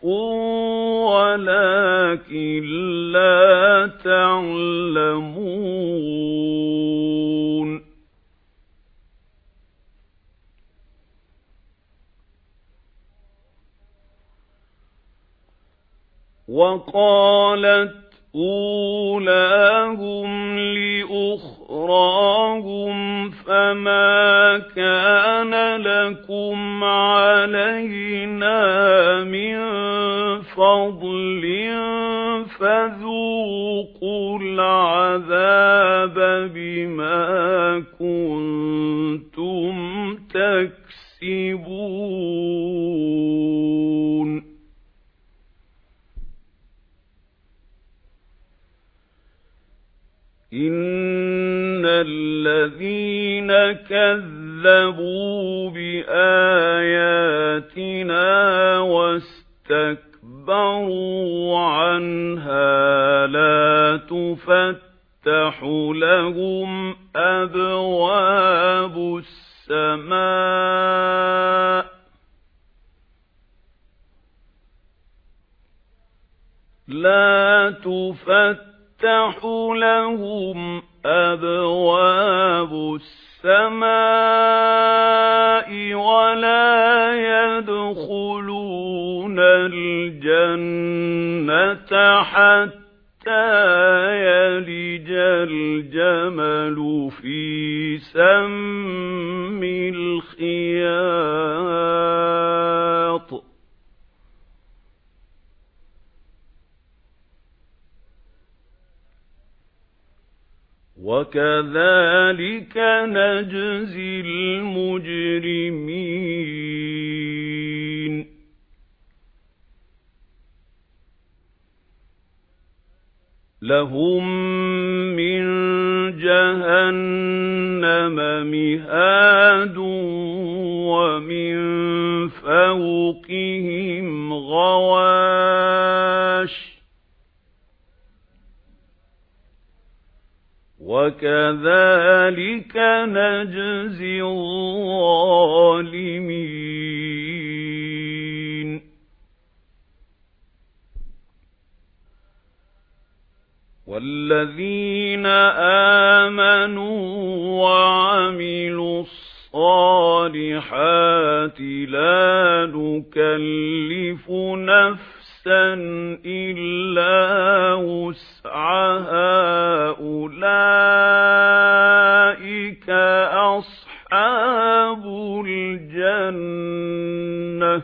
ولكن لا تعلمون وقالت أولاهم لأخراهم فما كان لكم علينا من فضل فذوقوا العذاب بما كنتم تكسبون إن الذين كذبوا بآياتنا واستكبروا عنها لا تفتح لهم أبواب السماء لا تفتح لهم أبواب السماء ولا يدخلون الجنة حتى يلج الجمل في سم الخياط وكذلك نجزي المجرمين لهم من جهنم مهاد ومن فوقهم غواش وكذلك نجزي الظالمين والذين آمنوا وعملوا الصالحات لا نكلف نفسا إلا وسعها أولئك أصحاب الجنة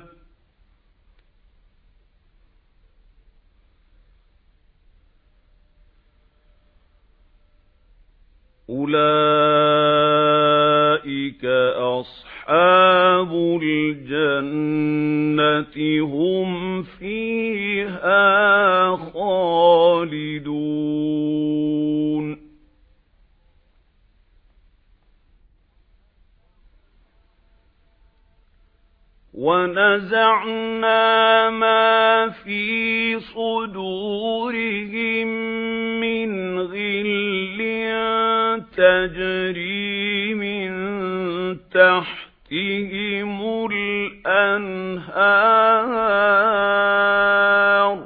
أولئك أصحاب الجنة هم فيها خالدون ونزعنا ما في صدورهم من غل تجري من تحتهم الأنهار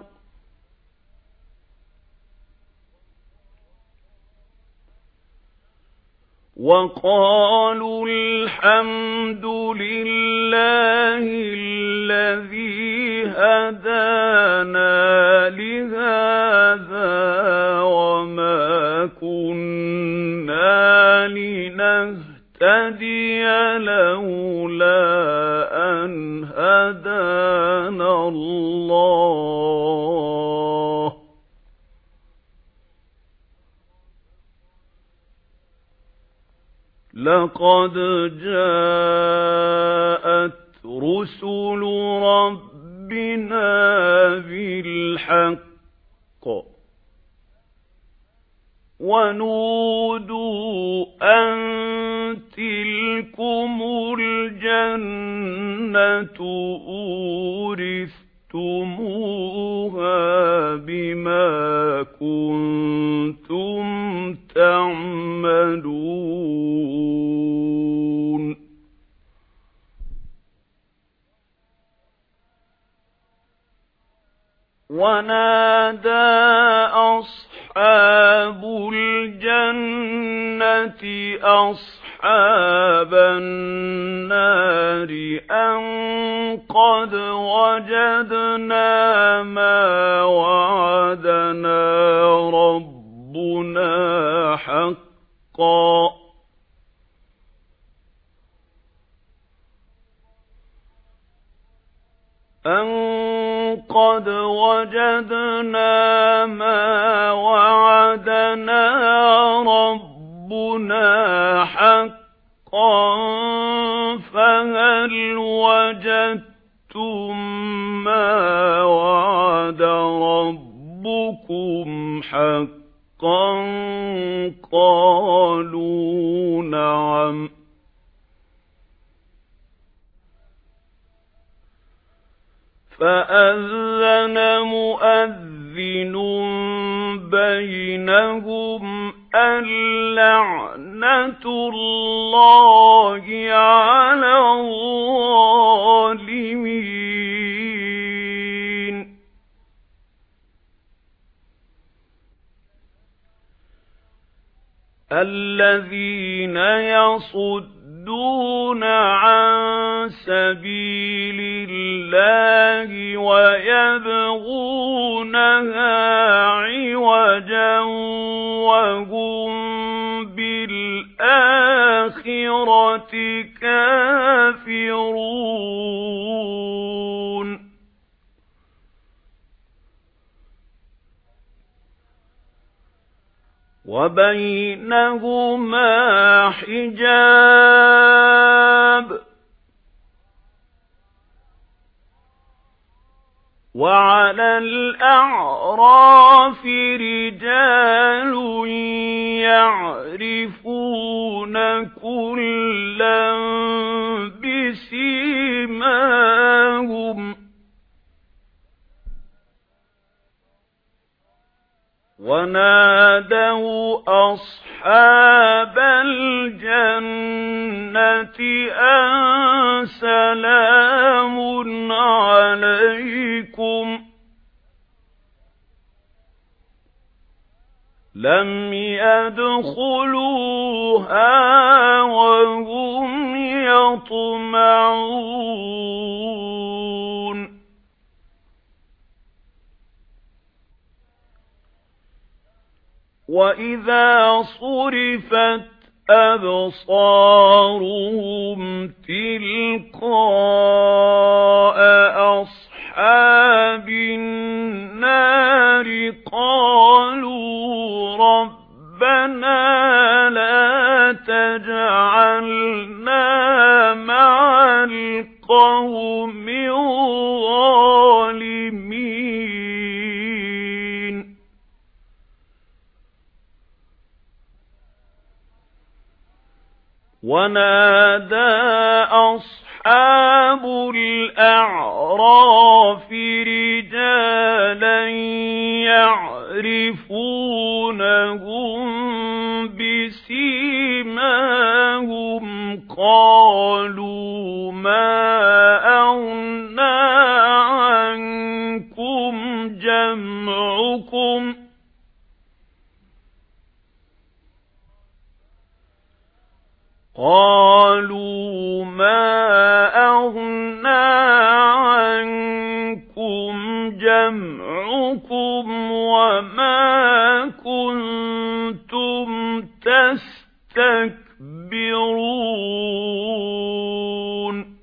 وقالوا الحمد لله الذي هدانا لهذا وما كنا لنهتدي لولا أن هدانا الله لقد جاءت رسل ربنا بالحق ونودوا أن تلكم الجنة أورثتموها بما كنتم تعملون ونادى أصحاب الجنة أصحاب النار أن قد وجدنا ما وعدنا ربنا حقا أن قد وجدنا ما وعدنا ربنا حقا فهل وجدتم ما وعد ربكم حقا قالوا نعم فأذن مؤذن بينهم اللعنة الله على الظالمين. الذين يصدون عن سبيل الله ويبغونها عوجا وهم بالآخرة كافرون. وبينهما حجاب وعلى الأعراف رجال يعرفون كلا بسيماهم ونادوا أصحاب الجنة أن سلام عليكم لم يدخلوها وهم يطمعون. وَإِذَا صُرِفَتْ أَبْصَارُهُمْ تِلْقَاءَ أَصْحَابِ النَّارِ قَالُوا رَبَّنَا لَا تَجْعَلْنَا مَعَ الْقَوْمِ الظَّالِمِينَ. ونادى أصحاب الأعراف رجالا يعرفونهم بسيماهم قالوا ما أغنى عنكم جمعكم قالوا ما أغنى عنكم جمعكم وما كنتم تستكبرون.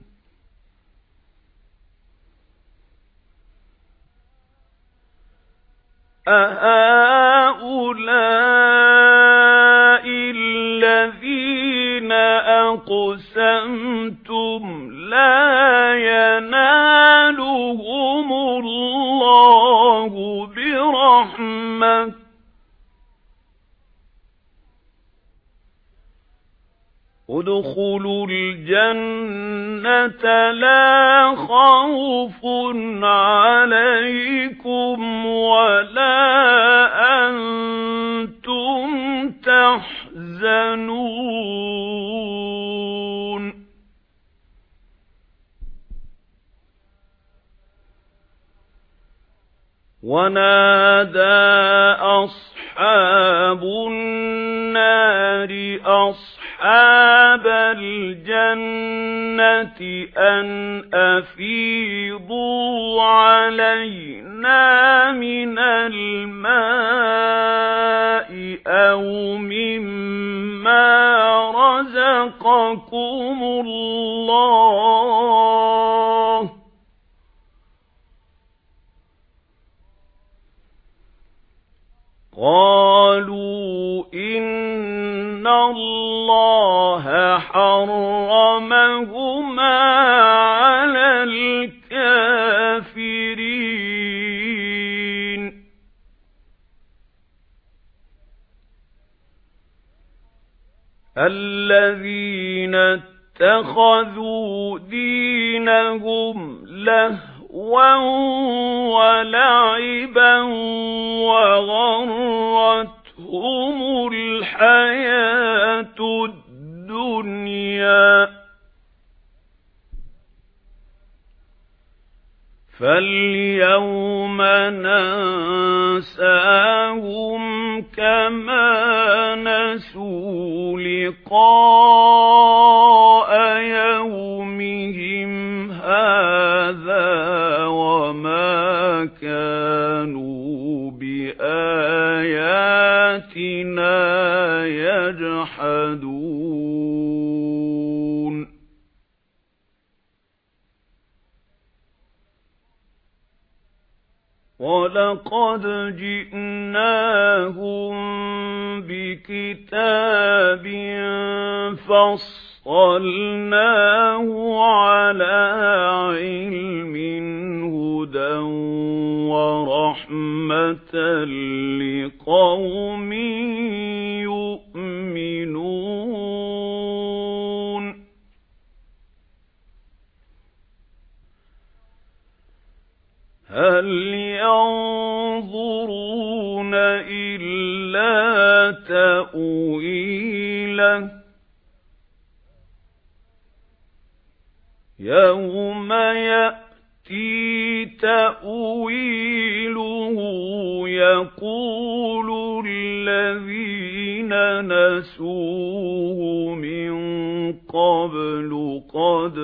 أهؤلاء الذين أقسمتم لا ينالهم الله برحمة ادخلوا الجنة لا خوف عليكم ولا أنتم تحزنون. ونادى أصحاب النار أصحاب الجنة أن أفيضوا علينا من الماء أو مما رزقكم الله قالوا إن الله حرمهما على الكافرين. الذين اتخذوا دينهم لهوا ولعبا وغرتهم الحياة الْحَيَاةُ الدُّنْيَا فَالْيَوْمَ نَنسَاهُمْ كَمَا نَسُوا لِقَاءَ يَوْمِهِمْ هَذَا وَمَا كَانُوا بِآيَاتِنَا يَجْحَدُونَ وَلَقَدْ جِئْنَاهُمْ بِكِتَابٍ فَصَّلْنَاهُ عَلَى عِلْمٍ هُدًى وَرَحْمَةً لِقَوْمٍ يُؤْمِنُونَ هَلْ يَنظُرُونَ إِلَّا تَأْوِيلَهُ يَوْمَ يَأْتِي تَأْوِيلُهُ يَقُولُ الَّذِينَ نَسُوهُ مِن قَبْلُ قَدْ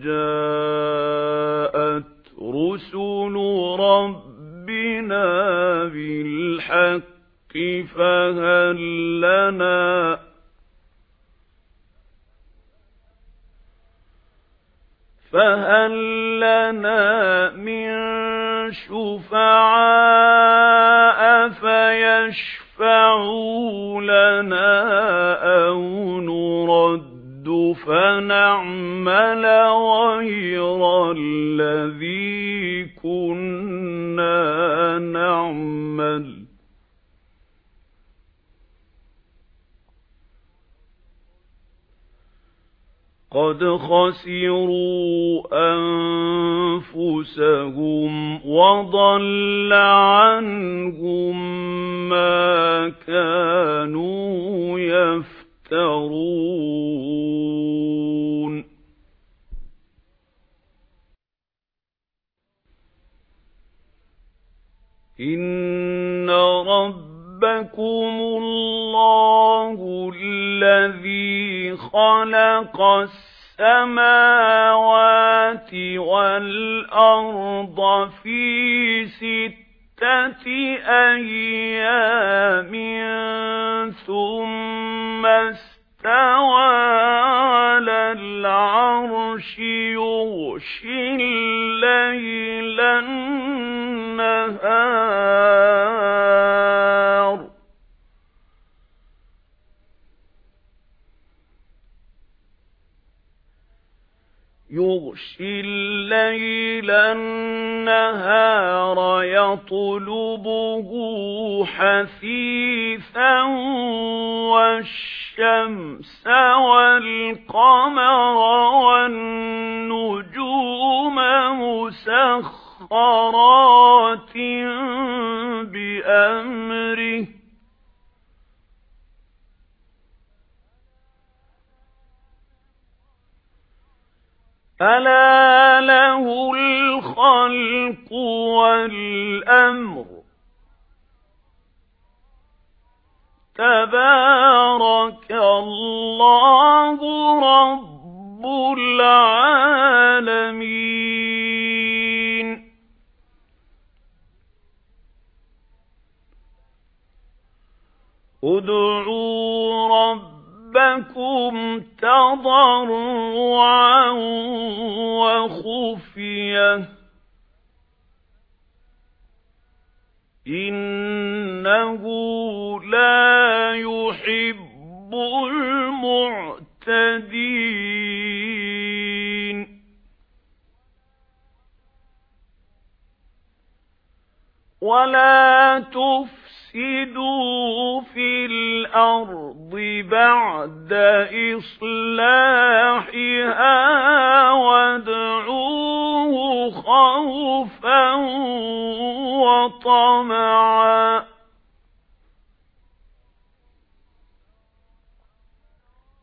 جَاءَتْ رُسُلُ رَبِّنَا بِالْحَقِّ فَهَلْ لَنَا فَهَلْ لَنَا مِن شُفَعَاءَ فَيَشْفَعُوا لَنَا أَوْ نُرَدُّ فَنَعْمَلَ غَيْرَ الَّذِي كُنَّا نَعْمَلُ قَدْ خَسِرُوا أَنفُسَهُمْ وَضَلَّ عَنْهُمْ مَا كَانُوا يَفْتَرُونَ إِنَّ رَبَّكُمُ اللَّهُ الَّذِي خَلَقَ السَّمَاوَاتِ وَالْأَرْضَ فِي سِتَّةِ أَيَّامٍ ثُمَّ اسْتَوَى عَلَى الْعَرْشِ يُغْشِي اللَّيْلَ النَّهَارَ يُغْشِي اللَّيْلَ النَّهَارَ يَطْلُبُهُ حَثِيثًا وَالشَّمْسَ وَالْقَمَرَ وَالنُّجُومَ مُسَخَّرَاتٍ بِأَمْرِهِ أَلَا لَهُ الْخَلْقُ وَالْأَمْرُ تَبَارَكَ اللَّهُ رَبُّ الْعَالَمِينَ ادْعُوا رَبَّكُمْ تَضَرُّعًا وَخُفْيَةً إِنَّهُ لَا يُحِبُّ الْمُعْتَدِينَ وَلَا تُفْسِدُوا فِي الْأَرْضِ بَعْدَ إِصْلَاحِهَا وَادْعُوهُ خَوْفًا وَطَمَعًا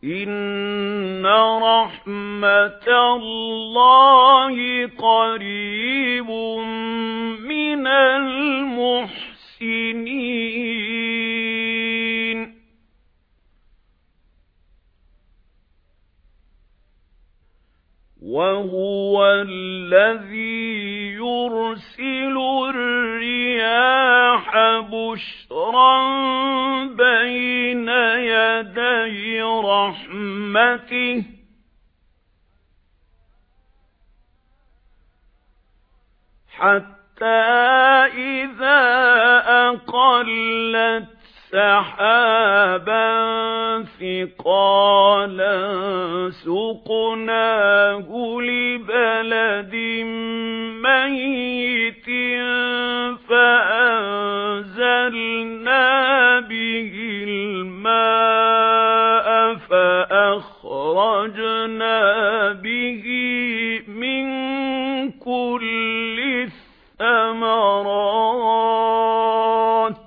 إِنَّ رَحْمَتَ اللَّهِ قَرِيبٌ مِنَ الْمُحْسِنِينَ وَهُوَ الَّذِي يُرْسِلُ الرِّيَاحَ بُشْرًا بَيْنَ يَدَيْ رَحْمَتِهِ حَتَّى إِذَا أَقَلَّتْ سَحَابًا ثِقَالًا سُقْنَاهُ لِبَلَدٍ مَّيِّتٍ فَأَنزَلْنَا بِهِ الْمَاءَ فَأَخْرَجْنَا بِهِ مِن كُلِّ الثَّمَرَاتِ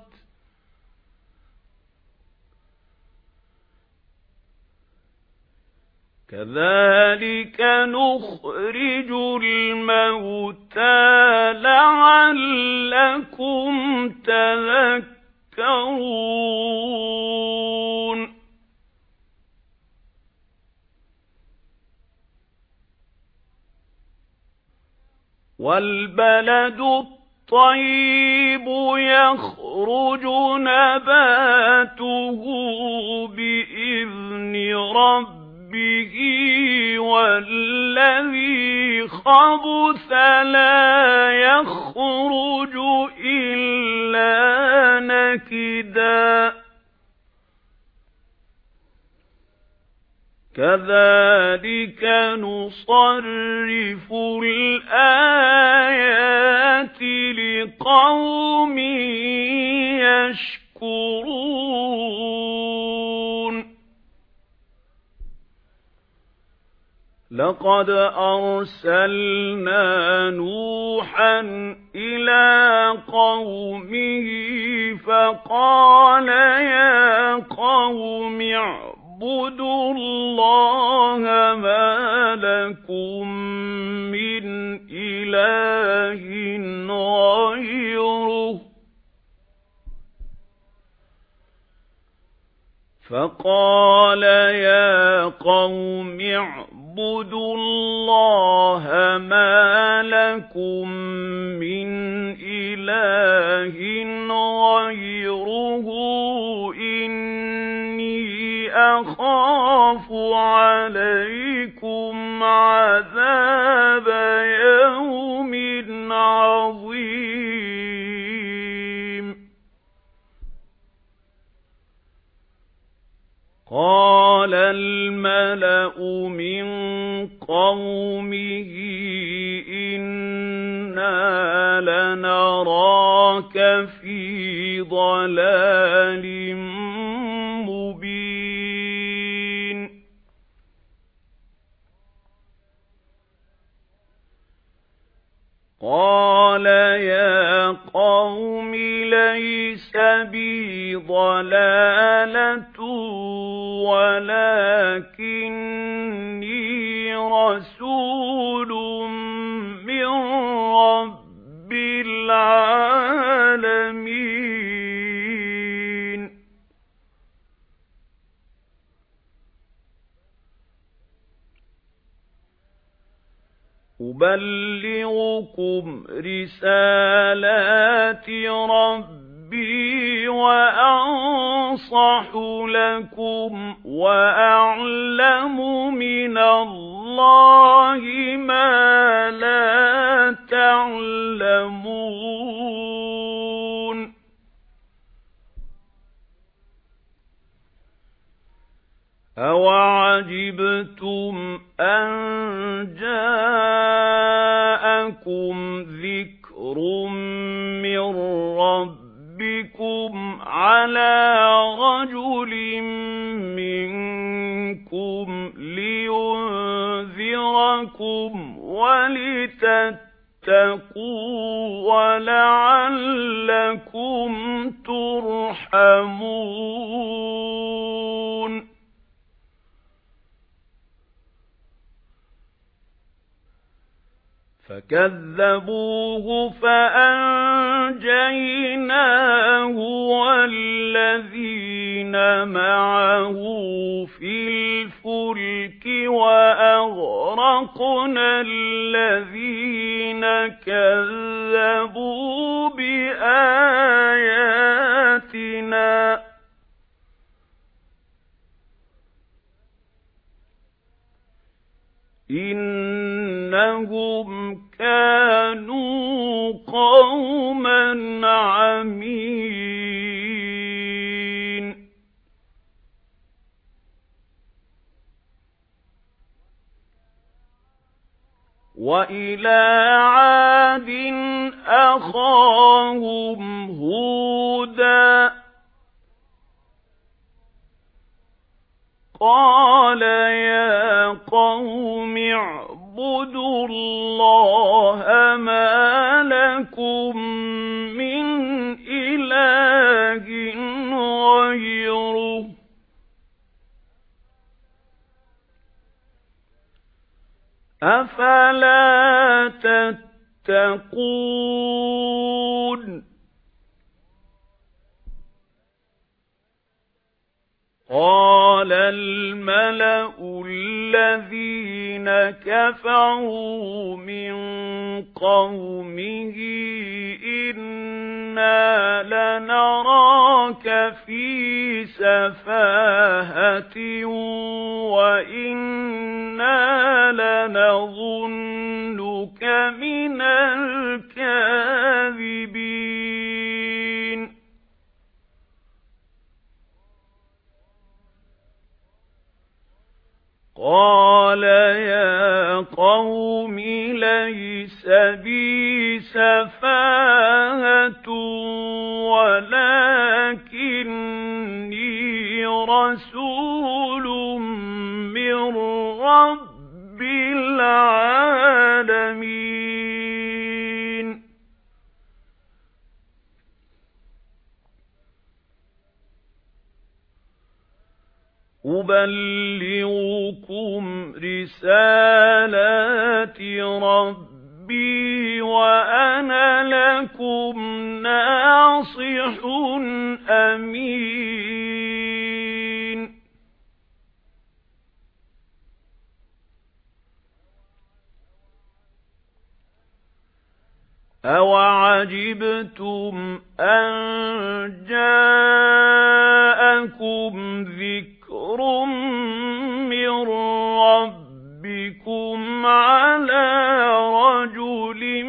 كَذَلِكَ نُخْرِجُ الْمَوْتَى لَعَلَّكُمْ تَذَكَّرُونَ وَالْبَلَدُ الطَّيِّبُ يَخْرُجُ نَبَاتُهُ بِإِذْنِ رَبِّهِ بِهِ وَالَّذِي خَبُثَ لَا يَخْرُجُ إِلَّا نَكِدًا كَذَلِكَ نُصَرِّفُ الْآيَاتِ لِقَوْمٍ يَشْكُرُونَ لَقَدْ أَرْسَلْنَا نُوحًا إِلَى قَوْمِهِ فَقَالَ يَا قَوْمِ اعْبُدُوا اللَّهَ مَا لَكُمْ مِنْ إِلَٰهٍ غَيْرُهُ فَقَالَ يَا قَوْمِ اعْبُدُوا اللَّهَ مَا لَكُمْ مِنْ إِلَٰهٍ غَيْرُهُ إِنِّي أَخَافُ عَلَيْكُمْ عَذَابَ يَوْمٍ عَظِيمٍ قَالَ الْمَلَأُ مِنْ قَوْمِهِ إِنَّا لَنَرَاكَ فِي ضَلَالٍ مُبِينٍ قَالَ يَا قَوْمِ لَيْسَ بِي ضَلَالَةٌ وَلَكِنِّي رَسُولٌ مِّن رَّبِّ الْعَالَمِينَ أُبَلِّغُكُمْ رِسَالَاتِ رَبِّي وَأَنصَحُ لَكُمْ وَأَعْلَمُ مِنَ اللَّهِ مَا لَا تَعْلَمُونَ أَوَعَجِبْتُمْ أَنْ جَاءَكُمْ ذِكْرٌ مِّن رَّبِّكُمْ عَلَى رَجُلٍ مِّنكُمْ لِيُنذِرَكُمْ وَلِتَتَّقُوا وَلَعَلَّكُمْ تُرْحَمُونَ فكذبوه فأنجيناه والذين معه في الفلك وأغرقنا الذين كذبوا بآياتنا إنهم كانوا قوما عمين وإلى عاد أخاهم هودا قال يا قوم اعبدوا الله ما لكم من إله غيره أفلا تتقون قال الملأ الذين كفروا من قومه إنا لنراك في سفاهة وإنا لنظنك من الكاذبين قال يا قوم ليس بي سفاهة ولكني رسول من رب العالمين أبلغكم رسالات ربي وأنا لكم ناصح أمين أوعجبتم أن جاءكم ذكر من ربكم على رجل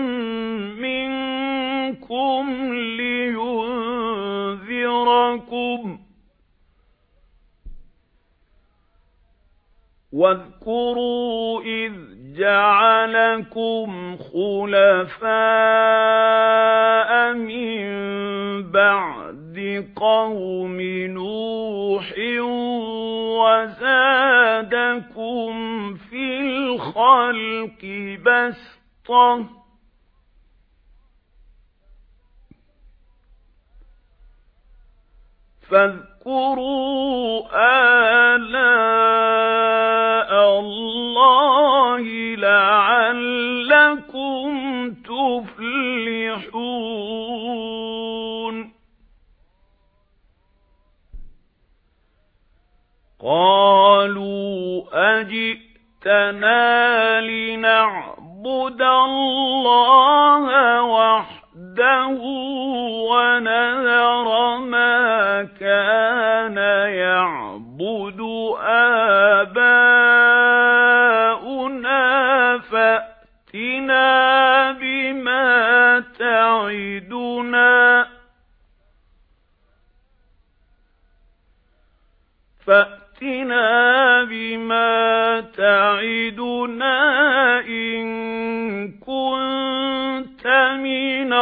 منكم لينذركم واذكروا إذ جعلكم خلفاء من بعد قوم نوح وزادكم في الخلق بسطة فاذكروا آلاء الله لعلكم تفلحون قالوا أجئتنا لنعبد الله وحده ونذر ما كان يعبد آباؤنا فأتنا بما تعدنا فأتنا بما تعدنا إن كنت من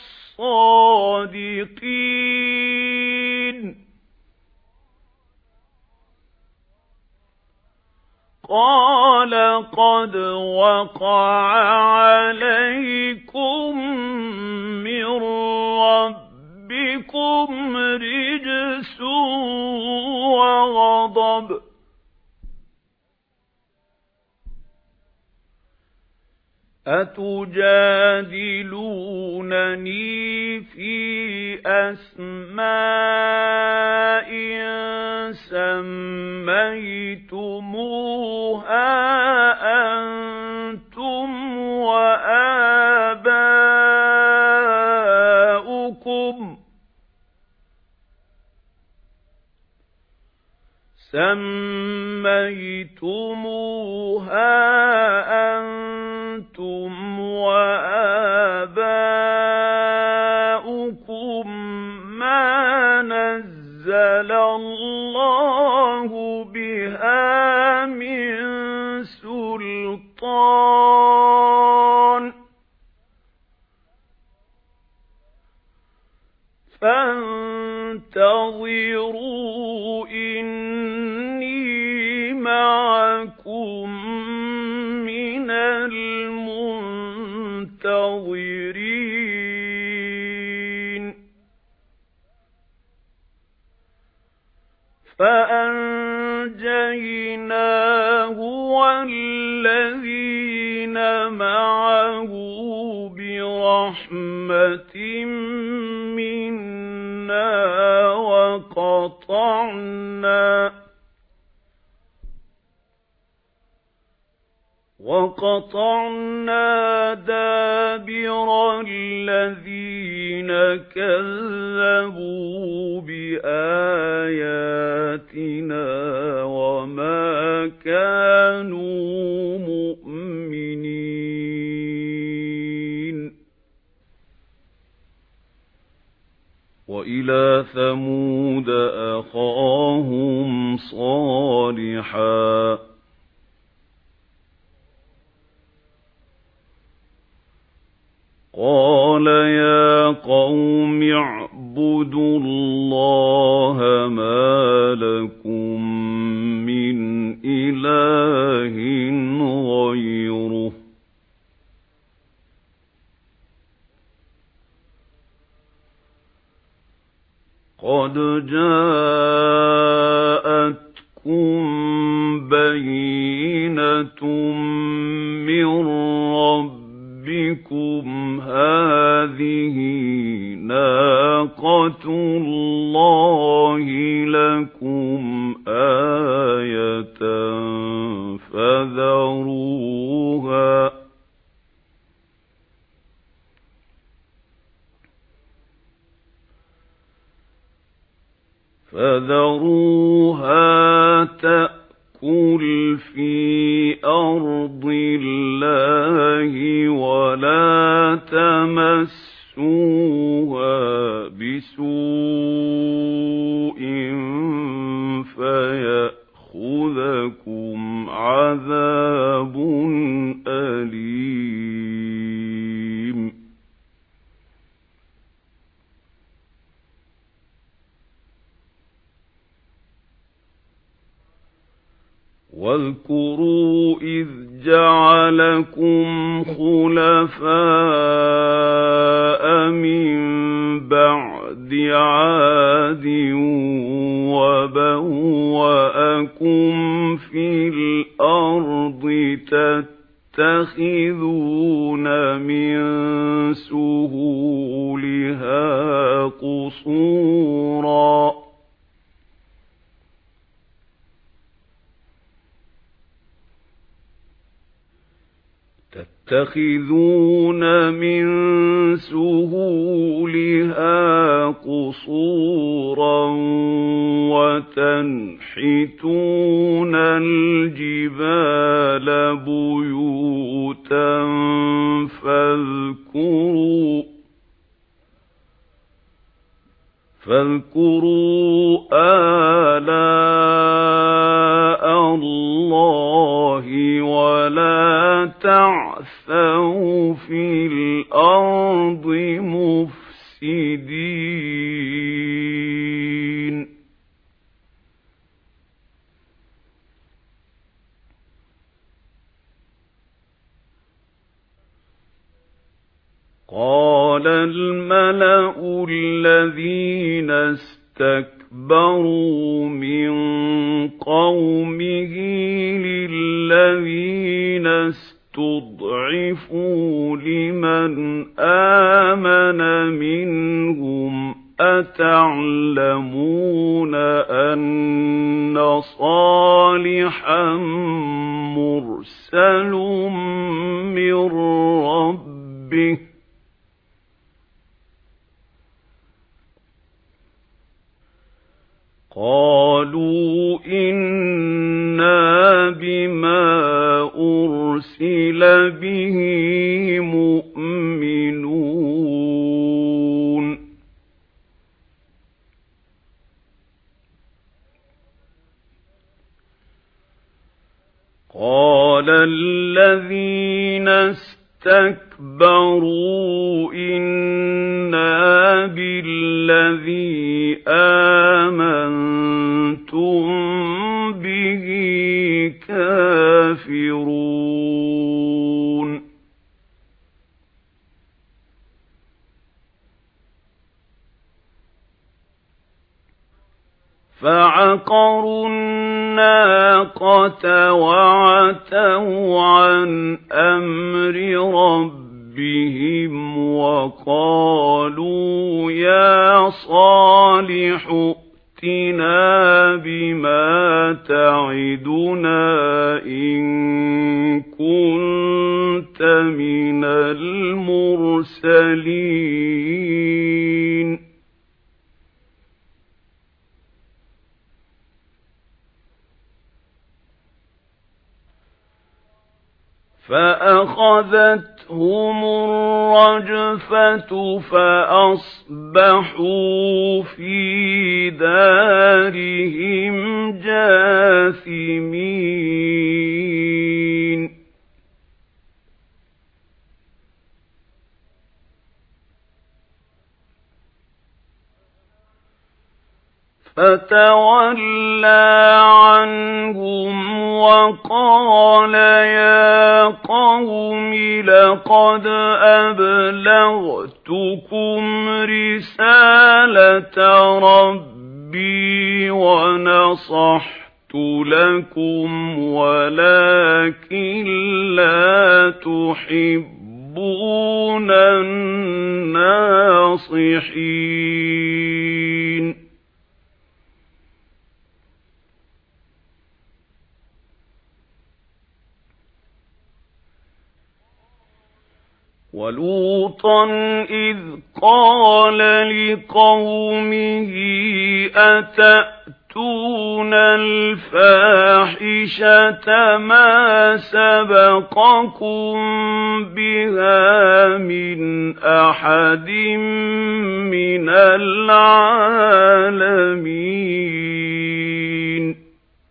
الصادقين قال قد وقع عليكم من ربكم رجس وغضب أَتُجَادِلُونَنِي فِي أَسْمَاءٍ سَمَّيْتُمُوهَا أَنْتُمْ وَآبَاؤُكُمْ سَمَّيْتُمُوهَا أَنْتُمْ وَآبَاؤُكُمْ مَا نَزَّلَ اللَّهُ بِهَا مِنْ سُلْطَانٍ فَانْتَظِرُوا إِنِّي مَعَكُمْ مِنَ الْمُنْتَظِرِينَ فَأَنْجَيْنَاهُ وَالَّذِينَ مَعَهُ بِرَحْمَةٍ مِنَّا وَقَطَعْنَا وَقَطَعْنَا دَابِرَ الَّذِينَ كَذَّبُوا بِآيَاتِنَا وَمَا كَانُوا مُؤْمِنِينَ وَإِلَى ثَمُودَ أَخَاهُمْ صَالِحًا قَالَ يَا قَوْمِ اعْبُدُوا اللَّهَ مَا لَكُمْ مِنْ إِلَٰهٍ غَيْرُهُ قَدْ جَاءَتْكُمْ بَيِّنَةٌ مِّن رَّبِّكُمْ هَٰذِهِ نَاقَةُ اللَّهِ لَكُمْ آيَةً فَذَرُوهَا فَذَرُوهَا تَأْكُلْ فِي أَرْضِ اللَّهِ وَلَا تَمَسُّوهَا بِسُوءٍ فَيَأْخُذَكُمْ عَذَابٌ أَلِيمٌ وَاذْكُرُوا إِذْ جَعَلَكُمْ خُلَفَاءَ مِنْ بَعْدِ عَادٍ وَبَوَّأَكُمْ فِي الْأَرْضِ تَتَّخِذُونَ مِنْ سُهُولِهَا قُصُورًا تَتَّخِذُونَ مِن سُهُولِهَا قُصُورًا وَتَنْحِتُونَ الْجِبَالَ بُيُوتًا فَاذْكُرُوا فَاذْكُرُوا آلَاءَ اللَّهِ وَلَا تَعْثَوْا فِي الْأَرْضِ مُفْسِدِينَ قَالَ الْمَلَأُ الَّذِينَ اسْتَكْبَرُوا مِنْ قَوْمِهِ لِلَّذِينَ اسْتُضْعِفُوا لِمَنْ آمَنَ مِنْهُمْ أَتَعْلَمُونَ أَنَّ صَالِحًا مُرْسَلٌ مِّن رَّبِّهِ قَالُوا إِنَّا بِمَا أُرْسِلَ بِهِ مُؤْمِنُونَ قَالَ الَّذِينَ اسْتَكْبَرُوا إِنَّا بِالَّذِي آمَنتُم بِهِ كَافِرُونَ فَعَقَرُوا النَّاقَةَ وَعَتَوْا عَنْ أَمْرِ رَبِّهِمْ وَقَالُوا يَا صَالِحُ ائْتِنَا بِمَا تَعِدُنَا إِن كُنتَ مِنَ الْمُرْسَلِينَ فَأَخَذَتْهُمُ الرَّجْفَةُ فَأَصْبَحُوا فِي دَارِهِمْ جَاثِمِينَ فَتَوَلَّى عَنْهُمْ وَقَالَ يَا قَوْمِ لَقَدْ أَبْلَغْتُكُمْ رِسَالَةَ رَبِّي وَنَصَحْتُ لَكُمْ وَلَكِنْ لَا تُحِبُّونَ النَّاصِحِينَ وَلُوطًا إِذْ قَالَ لِقَوْمِهِ أَتَأْتُونَ الْفَاحِشَةَ مَا سَبَقَكُم بِهَا مِنْ أَحَدٍ مِّنَ الْعَالَمِينَ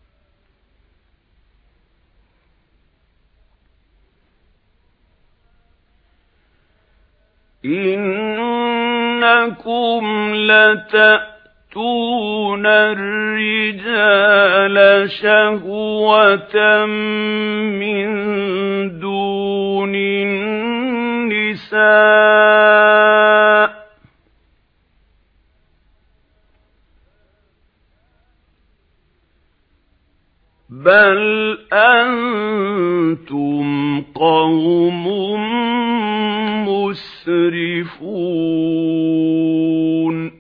إِنَّكُمْ لَتَأْتُونَ الرِّجَالَ شَهْوَةً مِّن دُونِ النِّسَاءِ بَلْ أَنتُمْ قَوْمٌ مُسْرِفُونَ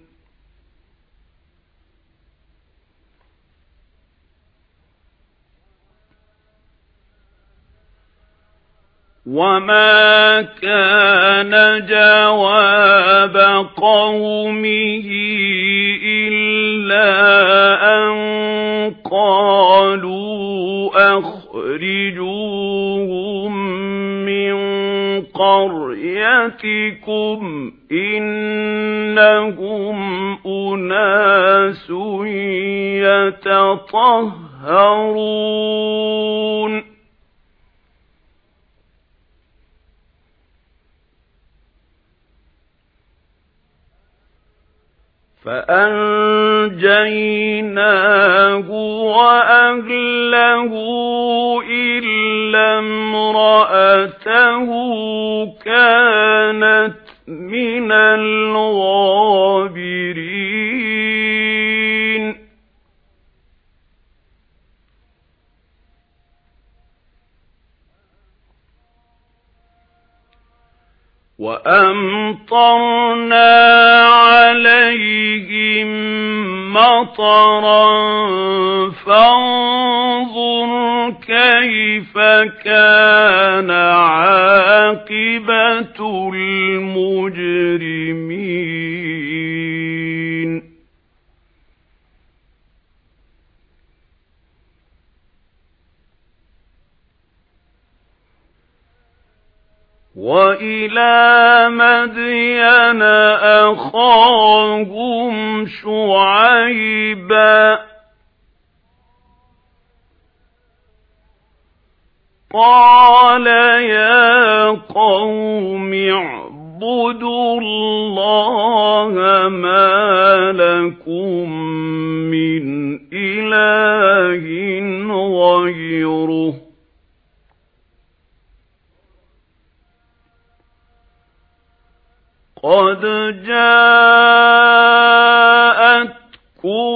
وَمَا كَانَ جَوَابَ قَوْمِهِ إِلَّا أَن قَالُوا أَخْرِجُوهُم مِّن قَرْيَتِكُمْ إِنَّهُمْ أُنَاسٌ يَتَطَهَّرُونَ فَأَنجَيْنَاهُ وَأَهْلَهُ إِلَّا امْرَأَتَهُ كَانَتْ مِنَ الْغَابِرِينَ وَأَمْطَرْنَا عَلَيْهِمْ مَطَرًا فَانظُرْ كَيْفَ كَانَ عَاقِبَةُ الْمُجْرِمِينَ وَإِلَى مَدْيَنَ أَخَاهُمْ شُعَيْبًا قَالَ يَا قَوْمِ اعْبُدُوا اللَّهَ مَا لَكُمْ مِنْ إِلَٰهٍ غَيْرُهُ قَدْ جَاءَتْكُمْ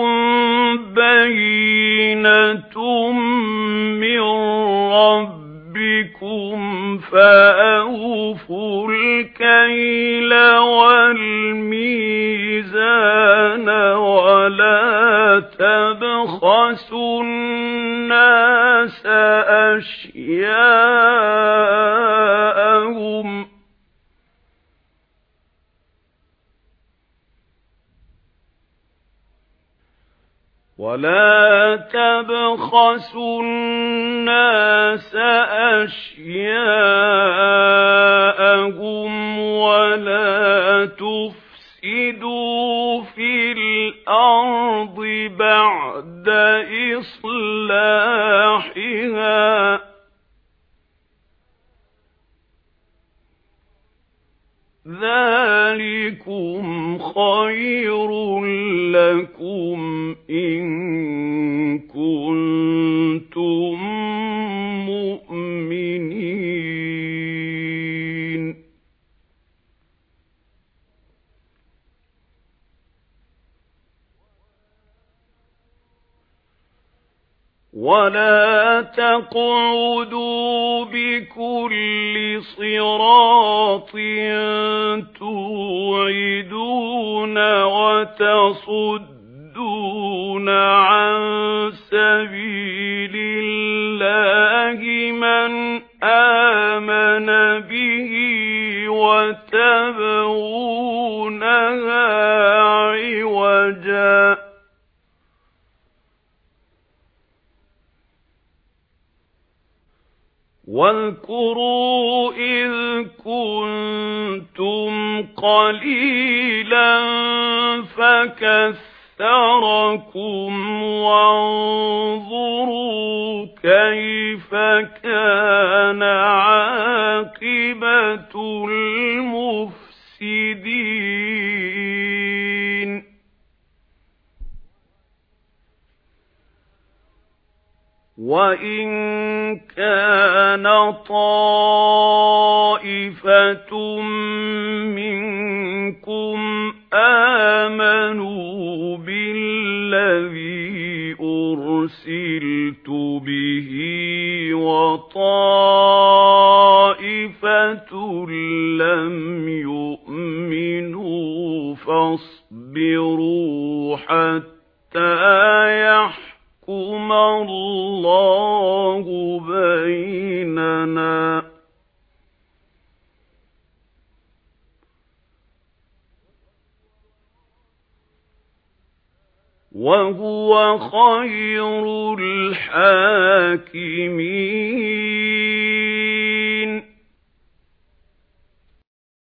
بَيِّنَةٌ مِّن رَّبِّكُمْ فَأَوْفُوا الْكَيْلَ وَالْمِيزَانَ وَلَا تَبْخَسُوا النَّاسَ أَشْيَاءَهُمْ وَلَا تَبْخَسُوا النَّاسَ أَشْيَاءَهُمْ وَلَا تُفْسِدُوا فِي الْأَرْضِ بَعْدَ إِصْلَاحِهَا ذَلِكُمْ خَيْرٌ لَكُمْ إِن كُنتُم مُّؤْمِنِينَ وَلَا تَقْعُدُوا بِكُلِّ صِرَاطٍ تُوعِدُونَ وَتَصُدُّونَ عَن سَبِيلِ اللَّهِ مَنْ آمَنَ بِهِ وَتَبْغُونَهَا عِوَجًا وَاذْكُرُوا إِذْ كُنتُمْ قَلِيلًا فَكَثَّرَكُمْ وَانظُرُوا كَيْفَ كَانَ عَاقِبَةُ الْمُفْسِدِينَ وَإِن كَانَ طَائِفَةٌ مِّنكُمْ آمَنُوا بِالَّذِي أُرْسِلْتُ بِهِ وَطَائِفَةٌ لَّمْ يُؤْمِنُوا فَاصْبِرُوا حَتَّىٰ يَحْكُمَ اللَّهُ بَيْنَنَا وَهُوَ خَيْرُ الْحَاكِمِينَ